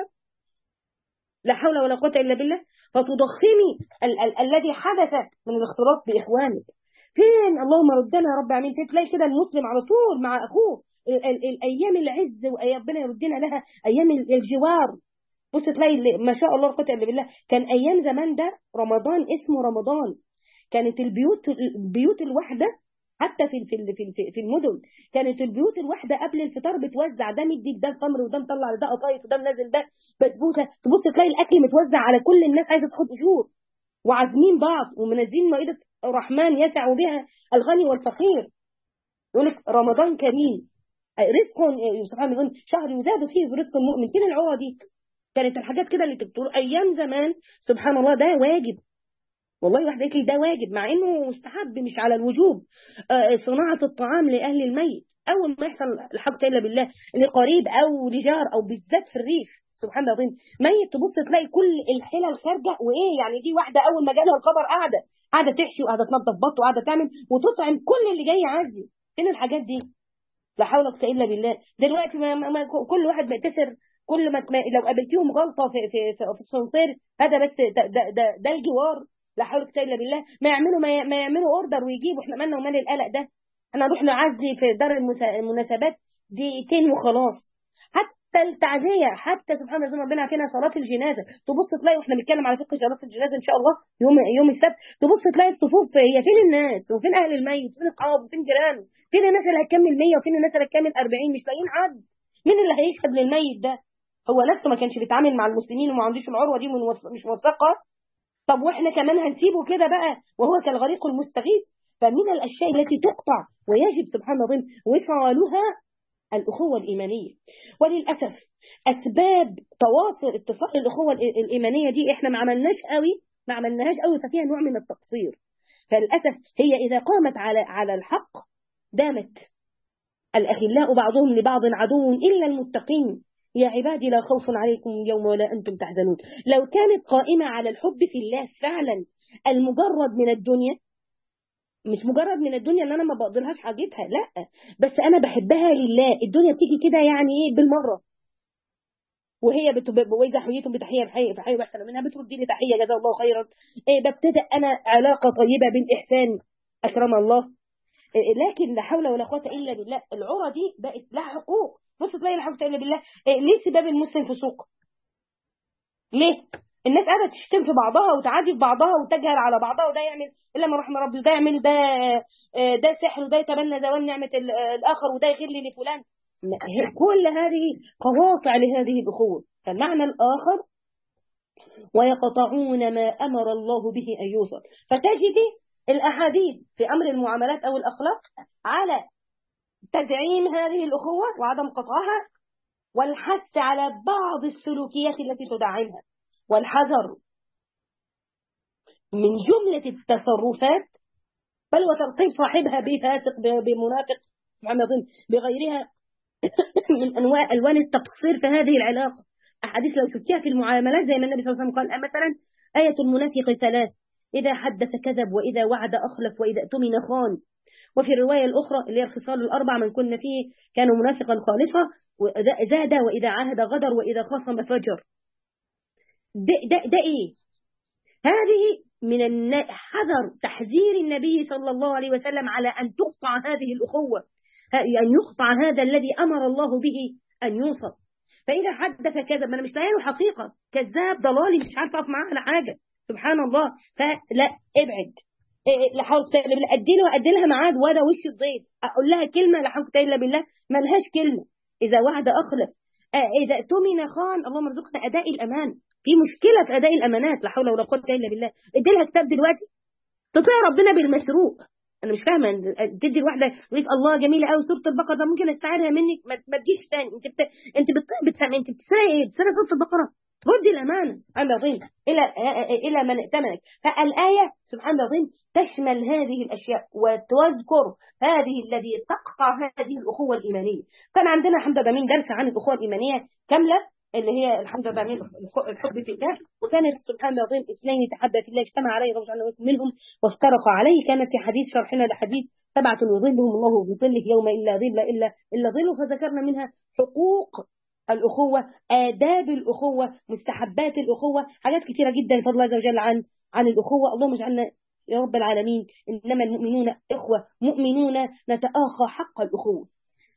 لا حول ولا قوه الا بالله، فتضخمي ال ال الذي حدث من الاختلاط باخوانك. فين اللهم ردنا يا رب العالمين؟ فين تلاقي كده المسلم على طول مع اخوه ال ال الايام العز وربنا يردنا لها ايام الجوار. بص تلاقي ما شاء الله لا قوه الا بالله، كان ايام زمان ده رمضان اسمه رمضان، كانت البيوت البيوت الواحده حتى في في في في المدن، كانت البيوت الواحده قبل الفطار بتوزع، ده مديك ده تمر وده مطلع ده قطايف وده منزل ده بسبوسه، تبص تلاقي الاكل متوزع على كل الناس عايزه تاخد اجور، وعازمين بعض ومنزلين مائده الرحمن يسع بها الغني والفقير. يقول لك رمضان كريم رزق سبحان الله، شهر يزاد فيه برزق المؤمن. فين العوض دي؟ كانت الحاجات كده اللي بتقول ايام زمان سبحان الله ده واجب. والله واحده قالت لي ده واجب مع انه مستحب مش على الوجوب. آه صناعه الطعام لاهل الميت اول ما يحصل الحق الا بالله لقريب او لجار او بالذات في الريف سبحان الله العظيم ميت، تبص تلاقي كل الحلل خارجه. وايه يعني؟ دي واحده اول ما جالها الخبر قاعده قاعده تحشي وقاعده تنظف بط وقاعده تعمل وتطعم كل اللي جاي يعزي. فين الحاجات دي؟ لا حول ولا قوه الا بالله. دلوقتي ما ما كل واحد بيتسر، كل ما لو قابلتيهم غلطه في في في, في السنصير هذا بس ده ده, ده, ده الجوار. لا حول ولا قوه الا بالله. ما يعملوا ما, ما يعملوا اوردر ويجيبوا. احنا مالنا ومال القلق ده؟ احنا نروح نعزي في دار المناسبات دقيقتين وخلاص. حتى التعزيه، حتى سبحان الله ربنا عافينا صلاه الجنازه، تبص تلاقي واحنا بنتكلم على فقه صلاه الجنازه ان شاء الله يوم يوم السبت، تبص تلاقي الصفوف هي فين الناس وفين اهل الميت وفين اصحابه وفين جيرانه، فين الناس اللي هتكمل مية وفين الناس اللي هتكمل أربعين؟ مش لاقيين حد. مين اللي هيشهد للميت ده؟ هو نفسه ما كانش بيتعامل مع المسلمين وما عندوش العروه دي مش موثقه؟ طب واحنا كمان هنسيبه كده بقى وهو كالغريق المستغيث؟ فمن الاشياء التي تقطع ويجب سبحان الله وفعلها الأخوة الإيمانية. وللأسف أسباب تواصل اتصال الأخوة الإيمانية دي إحنا ما عملناش قوي ما عملناهاش قوي ففيها نوع من التقصير. فللأسف هي إذا قامت على على الحق دامت. الأخلاء بعضهم لبعض عدو إلا المتقين يا عبادي لا خوف عليكم اليوم ولا أنتم تحزنون. لو كانت قائمة على الحب في الله فعلا المجرد من الدنيا، مش مجرد من الدنيا ان انا ما بقدرهاش حاجتها، لا بس انا بحبها لله. الدنيا بتيجي كده يعني ايه بالمره، وهي بتب... واذا حييتم بتحيه بحي فحيوا احسن منها بتردي لي تحيه جزاه الله خيرا. إيه ببتدأ انا علاقه طيبه بالاحسان اكرم الله. إيه لكن لا حول ولا قوه الا بالله العرى دي بقت لها حقوق. بص تلاقي لا حول الا بالله إيه ليه سباب المسلم في سوق؟ ليه الناس قاعده تشتم في بعضها وتعادي في بعضها وتجهل على بعضها، وده يعمل الا ما رحم ربي، وده يعمل ده ده سحر، وده يتبنى زوال نعمه الاخر، وده يغل لفلان. كل هذه قواطع لهذه الاخوه. فالمعنى الاخر ويقطعون ما امر الله به ان يوصل. فتجدي الاحاديث في امر المعاملات او الاخلاق على تدعيم هذه الاخوه وعدم قطعها، والحث على بعض السلوكيات التي تدعمها، والحذر من جملة التصرفات بل وتلقيب صاحبها بفاسق بمنافق بغيرها من أنواع ألوان التقصير في هذه العلاقة. أحاديث لو شفتيها في المعاملات زي ما النبي صلى الله عليه وسلم قال مثلا آية المنافق ثلاث: إذا حدث كذب، وإذا وعد أخلف، وإذا اؤتمن خان. وفي الرواية الأخرى اللي هي الخصال الأربع من كنا فيه كان منافقا خالصا، زاد وإذا عاهد غدر، وإذا خاصم فجر. ده, ده, ده إيه؟ هذه من حذر تحذير النبي صلى الله عليه وسلم على أن تقطع هذه الأخوة، أن يقطع هذا الذي أمر الله به أن يوصل. فإذا حدث كذب، أنا مش لاقي حقيقة، كذاب ضلالي مش عارف أقف معاه على حاجة، سبحان الله. فلا ابعد، لا حول ولا قوة إلا بالله. أدي له أدي لها ميعاد وده وش الضيف، أقول لها كلمة لا حول ولا قوة إلا بالله ما لهاش كلمة. إذا وعد أخلف، إذا اؤتمن خان. اللهم ارزقنا أداء الأمان. في مشكلة في أداء الأمانات، لا حول ولا قوة إلا بالله. ادي لها كتاب دلوقتي تطيع ربنا بالمشروع. انا مش فاهمه، تدي الواحده تقول الله جميله قوي سوره البقره، ده ممكن استعيرها منك، ما تجيش تاني. انت بت... انت بت... بتسمع انت بتسمعي ايه؟ بتسمعي سوره البقره؟ ردي الامانه سبحان الله العظيم الى الى من ائتمنك. فالايه سبحان الله العظيم تشمل هذه الاشياء وتذكر هذه الذي تقطع هذه الاخوه الايمانيه. كان عندنا الحمد لله من درس عن الاخوه الايمانيه كامله، اللي هي الحمد لله من الحب في الله. وكانت سبحان الله العظيم اثنين تحبا في الله اجتمع عليه رجل منهم وافترق عليه. كانت في حديث شرحنا لحديث سبعة يظلهم الله بظله يوم إلا ظل إلا إلا ظله. فذكرنا منها حقوق الأخوة، آداب الأخوة، مستحبات الأخوة، حاجات كثيرة جدا فضل الله عز وجل عن عن الأخوة. اللهم اجعلنا يا رب العالمين إنما المؤمنون إخوة مؤمنون نتآخى حق الأخوة.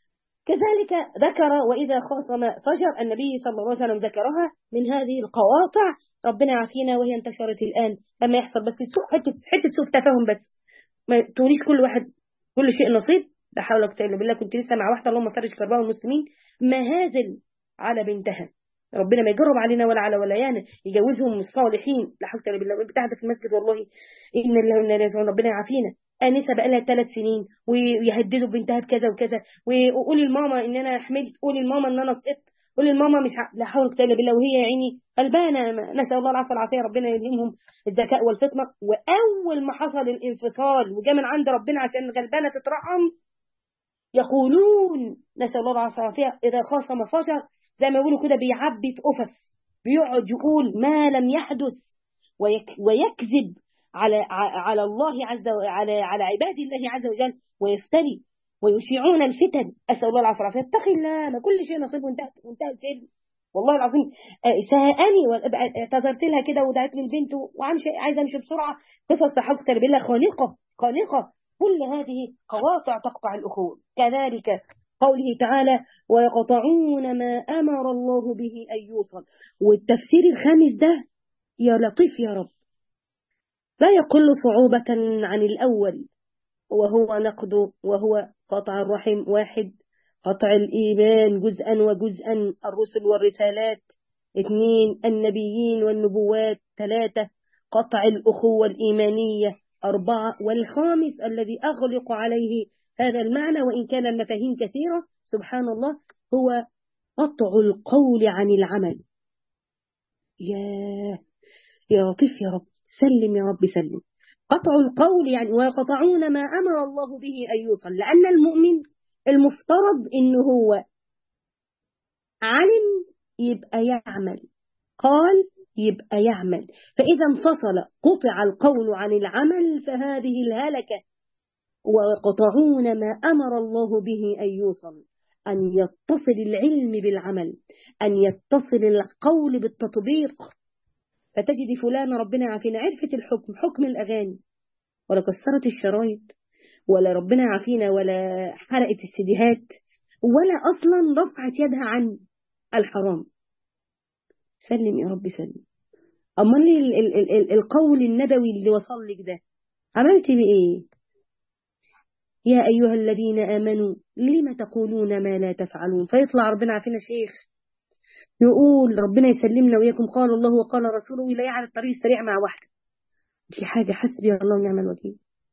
كذلك ذكر وإذا خاصم فجر. النبي صلى الله عليه وسلم ذكرها من هذه القواطع. ربنا يعافينا وهي انتشرت الآن لما يحصل بس سوء حتة حتة سوء تفاهم، بس ما تقوليش كل واحد كل شيء نصيب. لا حول ولا قوة إلا بالله. كنت لسه مع واحدة اللهم فرج كربها المسلمين مهازل على بنتها، ربنا ما يجرب علينا ولا على ولايانا، يجوزهم الصالحين لا حول ولا قوة إلا بالله. بتاعده في المسجد والله إن الله وإنا إليه راجعون. ربنا يعافينا. آنسة بقى لها ثلاث سنين ويهددوا بنتها بكذا وكذا، وقولي لماما ان انا حملت، قولي لماما ان انا سقطت، قولي لماما مش ع... لا حول ولا قوه الا بالله. وهي يا عيني غلبانه، نسال الله العافيه والعافيه، ربنا يلهمهم الذكاء والفطنه. واول ما حصل الانفصال وجاء من عند ربنا عشان غلبانه تترحم، يقولون نسال الله العافيه والعافيه اذا خاصم فجر، زي ما يقولوا كده بيعبي أفف، بيقعد يقول ما لم يحدث ويك... ويكذب على على الله عز وجل، على على عباد الله عز وجل، ويفتري ويشيعون الفتن. اسال الله العافيه والعافيه. اتقي الله، ما كل شيء نصيب وانتهى وانتهى الفيلم. والله العظيم سهقني واعتذرت لها كده ودعت لي البنت وعايزه عايزه امشي بسرعه. قصص صحابه بالله خانقه خانقه. كل هذه قواطع تقطع الاخوه. كذلك قوله تعالى ويقطعون ما امر الله به ان يوصل. والتفسير الخامس ده يا لطيف يا رب لا يقل صعوبة عن الأول، وهو نقد وهو قطع الرحم واحد، قطع الإيمان جزءا وجزءا، الرسل والرسالات اثنين، النبيين والنبوات ثلاثة، قطع الأخوة الإيمانية أربعة، والخامس الذي أغلق عليه هذا المعنى وإن كان المفاهيم كثيرة سبحان الله هو قطع القول عن العمل. يا يا لطيف يا رب سلم يا رب سلم. قطع القول يعني ويقطعون ما أمر الله به أن يوصل، لأن المؤمن المفترض إنه هو علم يبقى يعمل، قال يبقى يعمل. فإذا انفصل قطع القول عن العمل فهذه الهلكة. ويقطعون ما أمر الله به أن يوصل، أن يتصل العلم بالعمل، أن يتصل القول بالتطبيق. فتجد فلان ربنا يعافينا عرفت الحكم، حكم الأغاني، ولا كسرت الشرايط، ولا ربنا يعافينا ولا حرقت السيديهات، ولا أصلا رفعت يدها عن الحرام. سلم يا رب سلم. أمال ال ال ال ال القول الندوي اللي وصل لك ده عملت بإيه؟ يا أيها الذين آمنوا لما تقولون ما لا تفعلون. فيطلع ربنا يعافينا شيخ يقول ربنا يسلمنا وإياكم قال الله وقال رسوله، ويلاقي على الطريق السريع مع واحدة في حاجة حسبي الله ونعم الوكيل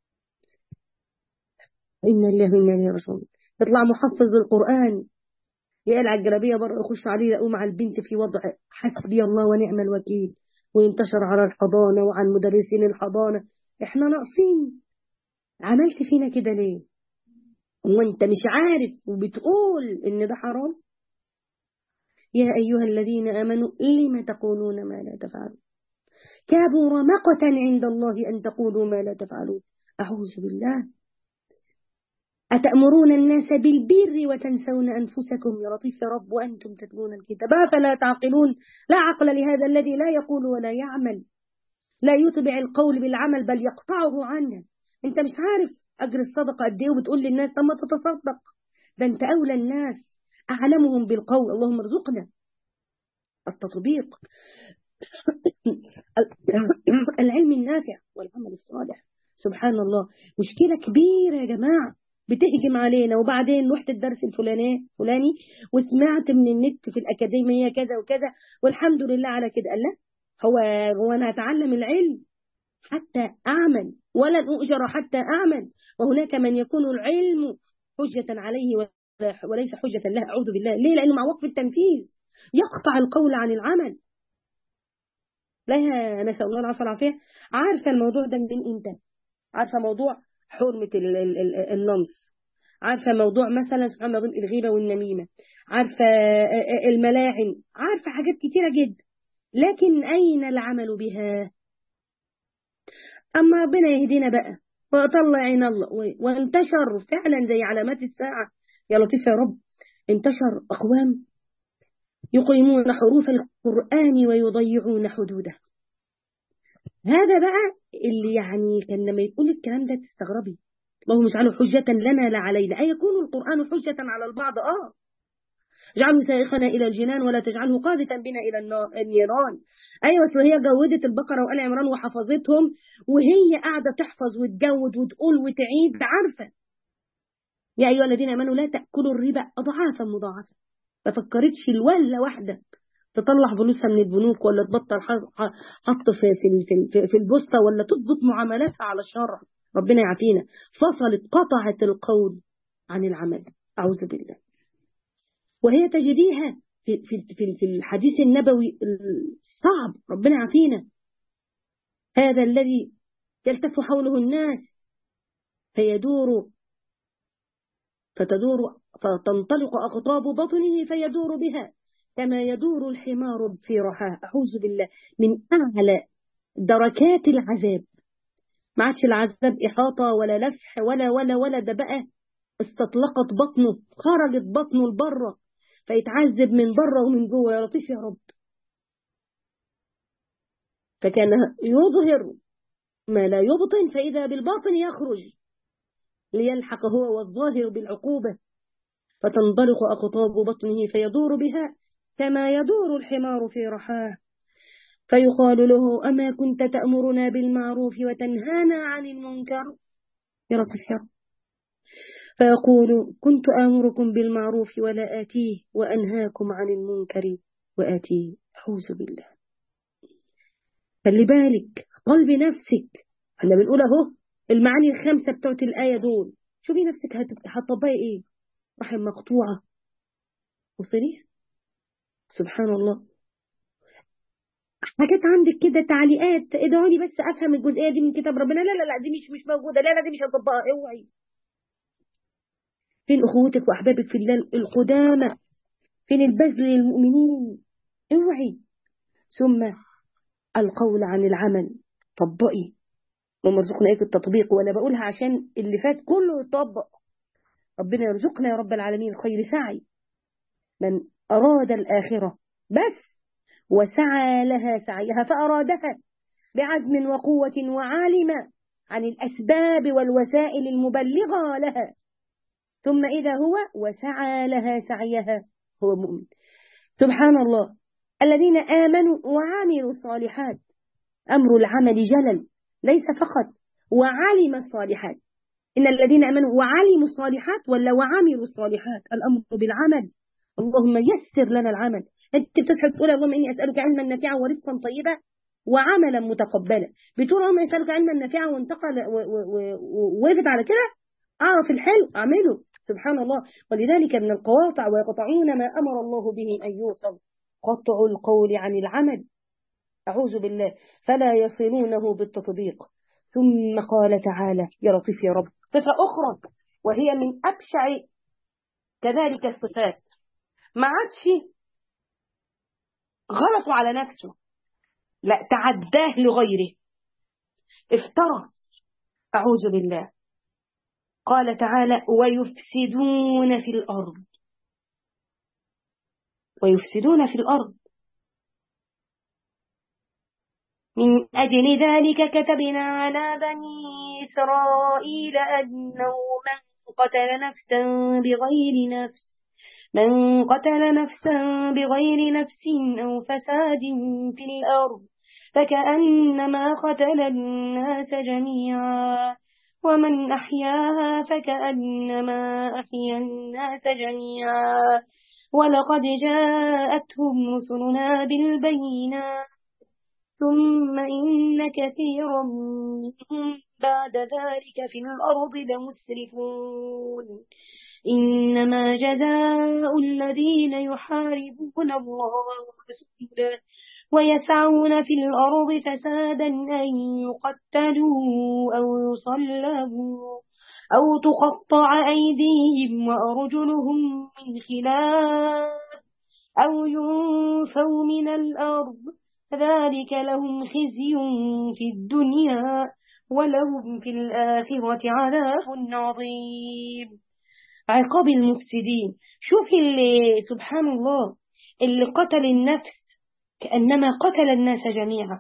إن الله وإنا إليه راجعون. يطلع محفظ القرآن يقلع الجلابية بره يخش عليه يقوم مع البنت في وضع حسبي الله ونعم الوكيل، وينتشر على الحضانة وعن مدرسين الحضانة. احنا ناقصين. عملت فينا كده ليه وانت مش عارف وبتقول ان ده حرام؟ يا أيها الذين آمنوا لما تقولون ما لا تفعلون. كبر مقتا عند الله أن تقولوا ما لا تفعلون. أعوذ بالله. أتأمرون الناس بالبر وتنسون أنفسكم يا لطيف يا رب وأنتم تتلون الكتاب أفلا تعقلون. لا عقل لهذا الذي لا يقول ولا يعمل، لا يتبع القول بالعمل بل يقطعه عنه. أنت مش عارف أجر الصدقة قد إيه وبتقول للناس طب ما تتصدق، ده أنت أولى الناس أعلمهم بالقول. اللهم ارزقنا التطبيق العلم النافع والعمل الصالح. سبحان الله. مشكلة كبيرة يا جماعة بتهجم علينا، وبعدين رحت الدرس الفلاني فلاني وسمعت من النت في الأكاديمية كذا وكذا والحمد لله على كده. قال لا، هو هو أنا أتعلم العلم حتى أعمل ولا أؤجر حتى أعمل، وهناك من يكون العلم حجة عليه وليس حجة له. أعوذ بالله. ليه؟ لأنه مع وقف التنفيذ يقطع القول عن العمل. لا، نسأل الله العافية والعافية. عارفة الموضوع ده من إمتى؟ عارفة موضوع حرمة النمص، عارفة موضوع مثلا سبحان الله الغيبة والنميمة، عارفة الملاعن، عارفة حاجات كتيرة جدا، لكن أين العمل بها؟ أما ربنا يهدينا بقى وطلع عين الله. وانتشر فعلا زي علامات الساعة يا لطيف يا رب، انتشر أقوام يقيمون حروف القرآن ويضيعون حدوده. هذا بقى اللي يعني كان لما يقول الكلام ده تستغربي. اللهم اجعله حجة لنا لا علينا. أي يكون القرآن حجة على البعض آه اجعله سائقنا إلى الجنان ولا تجعله قاذفا بنا إلى النيران. أيوة، أصل هي جودت البقرة وآل عمران وحفظتهم، وهي قاعدة تحفظ وتجود وتقول وتعيد عارفة. يا أيها الذين آمنوا لا تأكلوا الربا أضعافا مضاعفة. ما فكرتش الوهلة واحدة تطلع فلوسها من البنوك ولا تبطل حط في في في البوسطة ولا تضبط معاملاتها على الشرع. ربنا يعافينا. فصلت قطعت القول عن العمل. أعوذ بالله. وهي تجديها في في في في الحديث النبوي الصعب. ربنا يعافينا. هذا الذي يلتف حوله الناس فيدور فتدور فتنطلق أقطاب بطنه فيدور بها كما يدور الحمار في رحاه. أعوذ بالله. من أعلى دركات العذاب. ما عادش العذاب إحاطة ولا لفح ولا ولا ولا ده بقى استطلقت بطنه، خرجت بطنه لبره فيتعذب من بره ومن جوه يا لطيف يا رب. فكان يظهر ما لا يبطن فإذا بالباطن يخرج ليلحق هو والظاهر بالعقوبة. فتنطلق أقطاب بطنه فيدور بها كما يدور الحمار في رحاه. فيقال له أما كنت تأمرنا بالمعروف وتنهانا عن المنكر يا لطيف يا رب. فيقول كنت آمركم بالمعروف ولا آتيه وأنهاكم عن المنكر وآتيه. أعوذ بالله. خلي بالك قلب نفسك. احنا بنقول اهو المعاني الخمسة بتوعت الآية دول. شوفي نفسك هتطبقي ايه. رحم مقطوعة وصريح. سبحان الله. حاجات عندك كده تعليقات ادعوا لي بس افهم الجزئية دي من كتاب ربنا. لا لا لا دي مش مش موجودة. لا لا دي مش هطبقها. اوعي. فين اخوتك واحبابك في الله القدامى؟ فين البذل للمؤمنين؟ اوعي. ثم القول عن العمل. طبقي. اللهم ارزقنا ايه في التطبيق. وانا بقولها عشان اللي فات كله يطبق. ربنا يرزقنا يا رب العالمين خير سعي من أراد الآخرة بس وسعى لها سعيها فأرادها بعزم وقوة وعالم عن الأسباب والوسائل المبلغة لها، ثم إذا هو وسعى لها سعيها هو مؤمن. سبحان الله. الذين آمنوا وعملوا الصالحات. أمر العمل جلل ليس فقط وعلم الصالحات. إن الذين آمنوا وعلموا الصالحات ولا وعملوا الصالحات. الأمر بالعمل. اللهم يسر لنا العمل. أنت بتصحى تقول اللهم إني أسألك علما نافعا ورزقا طيبا وعملا متقبلا. بتقول اللهم أسألك علما نافعا وانتقل ووقفت على كده أعرف الحل أعمله. سبحان الله. ولذلك من القواطع ويقطعون ما أمر الله به أن يوصل. قطع القول عن العمل. أعوذ بالله. فلا يصلونه بالتطبيق. ثم قال تعالى يا لطيف يا رب صفة أخرى وهي من أبشع كذلك الصفات. ما عادش غلطوا على نفسه لا، تعداه لغيره، افترى، أعوذ بالله. قال تعالى ويفسدون في الأرض، ويفسدون في الأرض. من أجل ذلك كتبنا على بني إسرائيل أنه من قتل نفسا بغير نفس من قتل نفسا بغير نفس أو فساد في الأرض فكأنما قتل الناس جميعا ومن أحياها فكأنما أحيا الناس جميعا ولقد جاءتهم رسلنا بالبينات ثم إن كثيرا منهم بعد ذلك في الأرض لمسرفون إنما جزاء الذين يحاربون الله ورسوله ويسعون في الأرض فسادا أن يقتلوا أو يصلبوا أو تقطع أيديهم وأرجلهم من خلاف أو ينفوا من الأرض ذلك لهم خزي في الدنيا ولهم في الآخرة عذاب عظيم. عقاب المفسدين. شوف اللي سبحان الله اللي قتل النفس كأنما قتل الناس جميعا.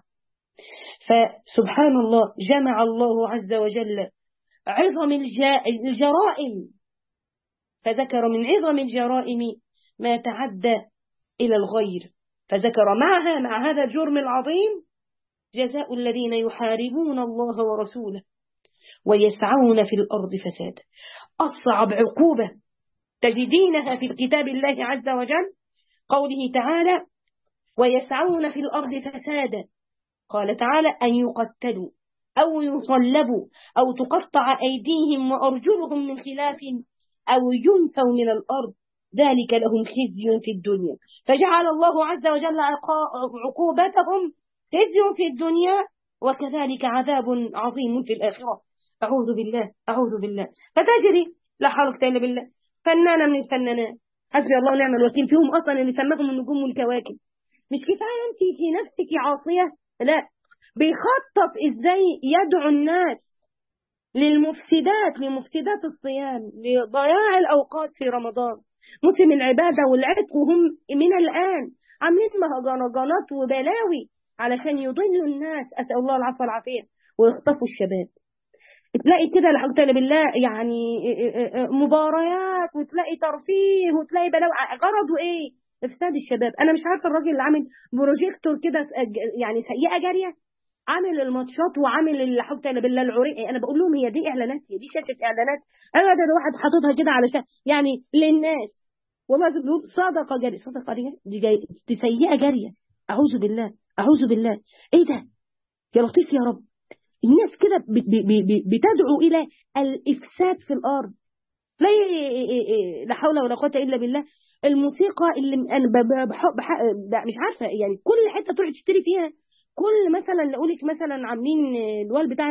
فسبحان الله جمع الله عز وجل عظم الجرائم، فذكر من عظم الجرائم ما تعدى إلى الغير، فذكر معها مع هذا الجرم العظيم جزاء الذين يحاربون الله ورسوله ويسعون في الأرض فسادا. أصعب عقوبة تجدينها في كتاب الله عز وجل قوله تعالى ويسعون في الأرض فسادا. قال تعالى أن يقتلوا أو يصلبوا أو تقطع أيديهم وأرجلهم من خلاف أو ينفوا من الأرض ذلك لهم خزي في الدنيا. فجعل الله عز وجل عقوبتهم خزي في الدنيا وكذلك عذاب عظيم في الآخرة. أعوذ بالله أعوذ بالله. فتجري لا حول ولا بالله فنانة من الفنانات حسبي الله ونعم الوكيل فيهم أصلا اللي سماهم النجوم والكواكب. مش كفاية أنت في نفسك عاصية، لا، بيخطط إزاي يدعو الناس للمفسدات لمفسدات الصيام لضياع الأوقات في رمضان موسم العبادة والعتق، وهم من الآن عاملين مهرجانات وبلاوي علشان يضلوا الناس، أسأل الله العفو والعافية، ويخطفوا الشباب. تلاقي كده لا حول بالله يعني مباريات وتلاقي ترفيه وتلاقي بلاوي، غرضه ايه؟ افساد الشباب. انا مش عارفه الراجل اللي عامل بروجيكتور كده يعني سيئه جاريه عامل الماتشات وعامل لا حول بالله العري. انا بقول لهم هي دي اعلانات؟ هي دي شاشه اعلانات؟ انا ده واحد حاططها كده علشان يعني للناس، والله بيقول صدقه جاريه. صدقه جاريه دي, جاي دي سيئه جاريه. اعوذ بالله اعوذ بالله. ايه ده يا لطيف يا رب؟ الناس كده بتدعو إلى الإفساد في الأرض. لا لا حول ولا قوة إلا بالله. الموسيقى اللي أنا بحب مش عارفة يعني كل حتة تروح تشتري فيها، كل مثلا أقولك مثلا عاملين الوال بتاع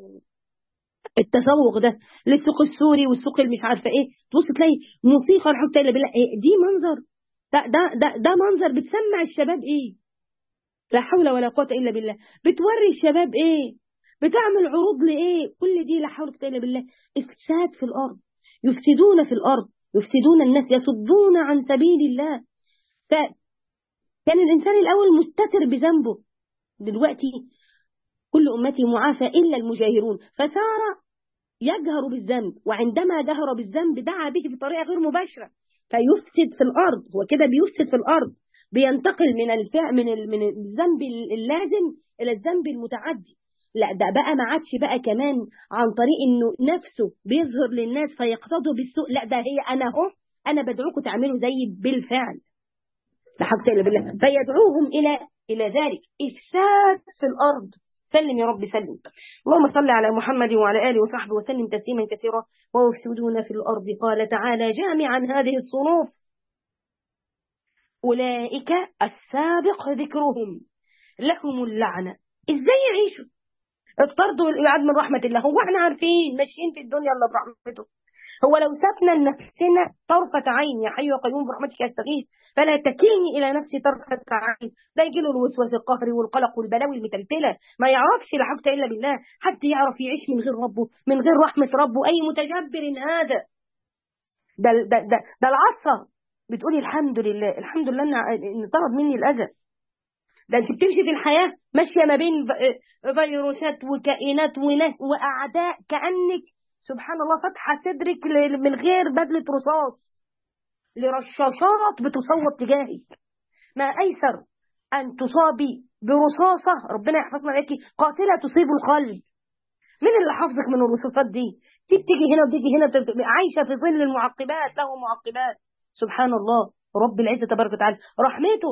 التسوق ده للسوق السوري والسوق اللي مش عارفة إيه، تبص تلاقي موسيقى لا حول إلا بالله. دي منظر، ده ده ده, ده منظر بتسمع الشباب إيه؟ لا حول ولا قوة إلا بالله. بتوري الشباب إيه؟ بتعمل عروض لإيه؟ كل دي لا حول ولا قوة بالله إفساد في الأرض. يفسدون في الأرض، يفسدون الناس، يصدون عن سبيل الله. فكان الإنسان الأول مستتر بذنبه، دلوقتي كل أمتي معافى إلا المجاهرون، فصار يجهر بالذنب، وعندما جهر بالذنب دعا به بطريقة غير مباشرة فيفسد في الأرض. هو كده بيفسد في الأرض، بينتقل من الفعل من من الذنب اللازم إلى الذنب المتعدي. لا ده بقى ما عادش بقى كمان عن طريق انه نفسه بيظهر للناس فيقتضوا بالسوء، لا ده هي انا اهو انا بدعوكم تعملوا زي بالفعل لا حول ولا بالله. فيدعوهم الى الى ذلك افساد في الارض. سلم يا رب سلم. اللهم صل على محمد وعلى اله وصحبه وسلم تسليما كثيرا. ويفسدون في الارض. قال تعالى جامعا هذه الصنوف اولئك السابق ذكرهم لهم اللعنه. ازاي يعيشوا؟ الطرد والإبعاد من رحمة الله. هو احنا عارفين ماشيين في الدنيا إلا برحمته؟ هو لو سابنا لنفسنا طرفة عين، يا حي يا قيوم برحمتك استغيث فلا تكلني إلى نفسي طرفة عين، ده يجي له الوسواس القهري والقلق والبلاوي المتلتلة، ما يعرفش لا حاجة إلا بالله. حد يعرف يعيش من غير ربه، من غير رحمة ربه؟ أي متجبر هذا؟ ده ده ده, ده العصا بتقولي الحمد لله، الحمد لله إن إن طرد مني الأذى. ده أنت بتمشي في الحياة ماشية ما بين فيروسات وكائنات وناس وأعداء، كأنك سبحان الله فاتحة صدرك من غير بدلة رصاص لرشاشات بتصوت تجاهك. ما أيسر أن تصابي برصاصة ربنا يحفظنا لك قاتلة تصيب القلب. من اللي حافظك من الرصاصات دي؟ دي بتيجي هنا وتيجي هنا، عايشة في ظل المعقبات، له معقبات. سبحان الله رب العزة تبارك وتعالى رحمته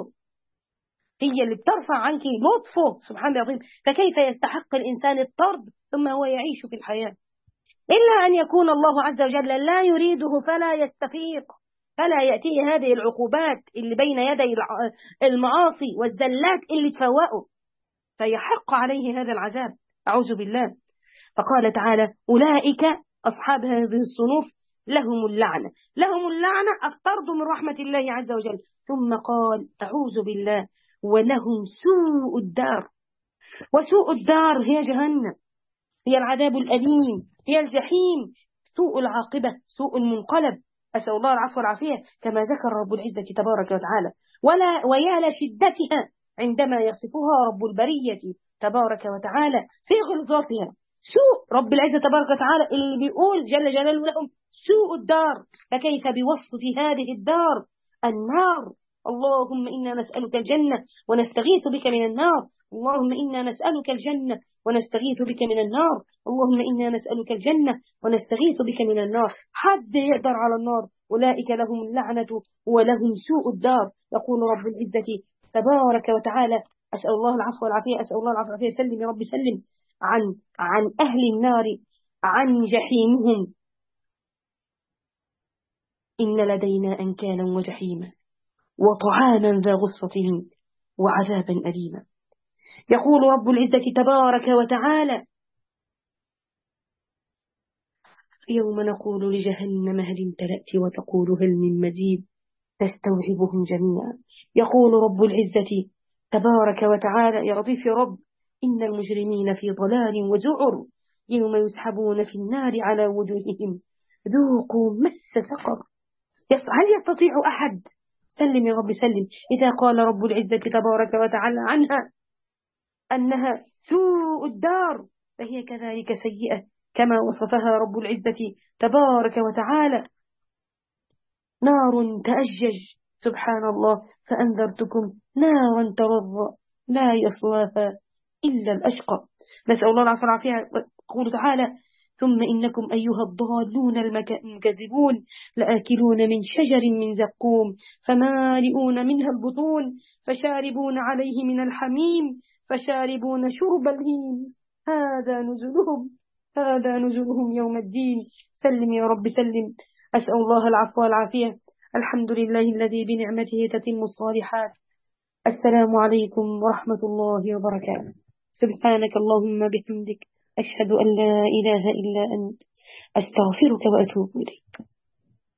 هي اللي بترفع عنك لطفه سبحانه العظيم. فكيف يستحق الإنسان الطرد ثم هو يعيش في الحياة؟ إلا أن يكون الله عز وجل لا يريده فلا يستفيق، فلا يأتيه هذه العقوبات اللي بين يدي المعاصي والزلات اللي تفوقه، فيحق عليه هذا العذاب. أعوذ بالله. فقال تعالى أولئك أصحاب هذه الصنوف لهم اللعنة، لهم اللعنة الطرد من رحمة الله عز وجل. ثم قال أعوذ بالله ولهم سوء الدار. وسوء الدار هي جهنم، هي العذاب الأليم، هي الجحيم، سوء العاقبة، سوء المنقلب. أسأل الله العفو والعافية كما ذكر رب العزة تبارك وتعالى. ولا ويا لشدتها عندما يصفها رب البرية تبارك وتعالى في غلظاتها. سوء رب العزة تبارك وتعالى اللي بيقول جل جلاله لهم سوء الدار، فكيف بوصف هذه الدار النار. اللهم إنا نسألك الجنة ونستغيث بك من النار، اللهم إنا نسألك الجنة ونستغيث بك من النار، اللهم إنا نسألك الجنة ونستغيث بك من النار. حد يقدر على النار؟ أولئك لهم اللعنة ولهم سوء الدار. يقول رب العزة تبارك وتعالى أسأل الله العفو والعافية، أسأل الله العفو والعافية، سلم يا رب سلم عن عن أهل النار، عن جحيمهم. إن لدينا أنكالا وجحيما وطعاما ذا غصة وعذابا أليما. يقول رب العزة تبارك وتعالى يوم نقول لجهنم هل امتلأت وتقول هل من مزيد تستوعبهم جميعا. يقول رب العزة تبارك وتعالى يا لطيف يا رب إن المجرمين في ضلال وزعر يوم يسحبون في النار على وجوههم ذوقوا مس سقر. هل يستطيع أحد؟ سلم يا رب سلم. إذا قال رب العزة تبارك وتعالى عنها أنها سوء الدار فهي كذلك سيئة كما وصفها رب العزة تبارك وتعالى. نار تأجج سبحان الله فأنذرتكم نارا ترضى لا يصلاها إلا الأشقى. نسأل الله العافية والعافية. يقول تعالى ثم إنكم أيها الضالون المكذبون لآكلون من شجر من زقوم فمالئون منها البطون فشاربون عليه من الحميم فشاربون شرب الهيم هذا نزلهم هذا نزلهم يوم الدين. سلم يا رب سلم. أسأل الله العفو والعافية. الحمد لله الذي بنعمته تتم الصالحات. السلام عليكم ورحمة الله وبركاته. سبحانك اللهم بحمدك أشهد أن لا إله إلا أنت أستغفرك وأتوب إليك.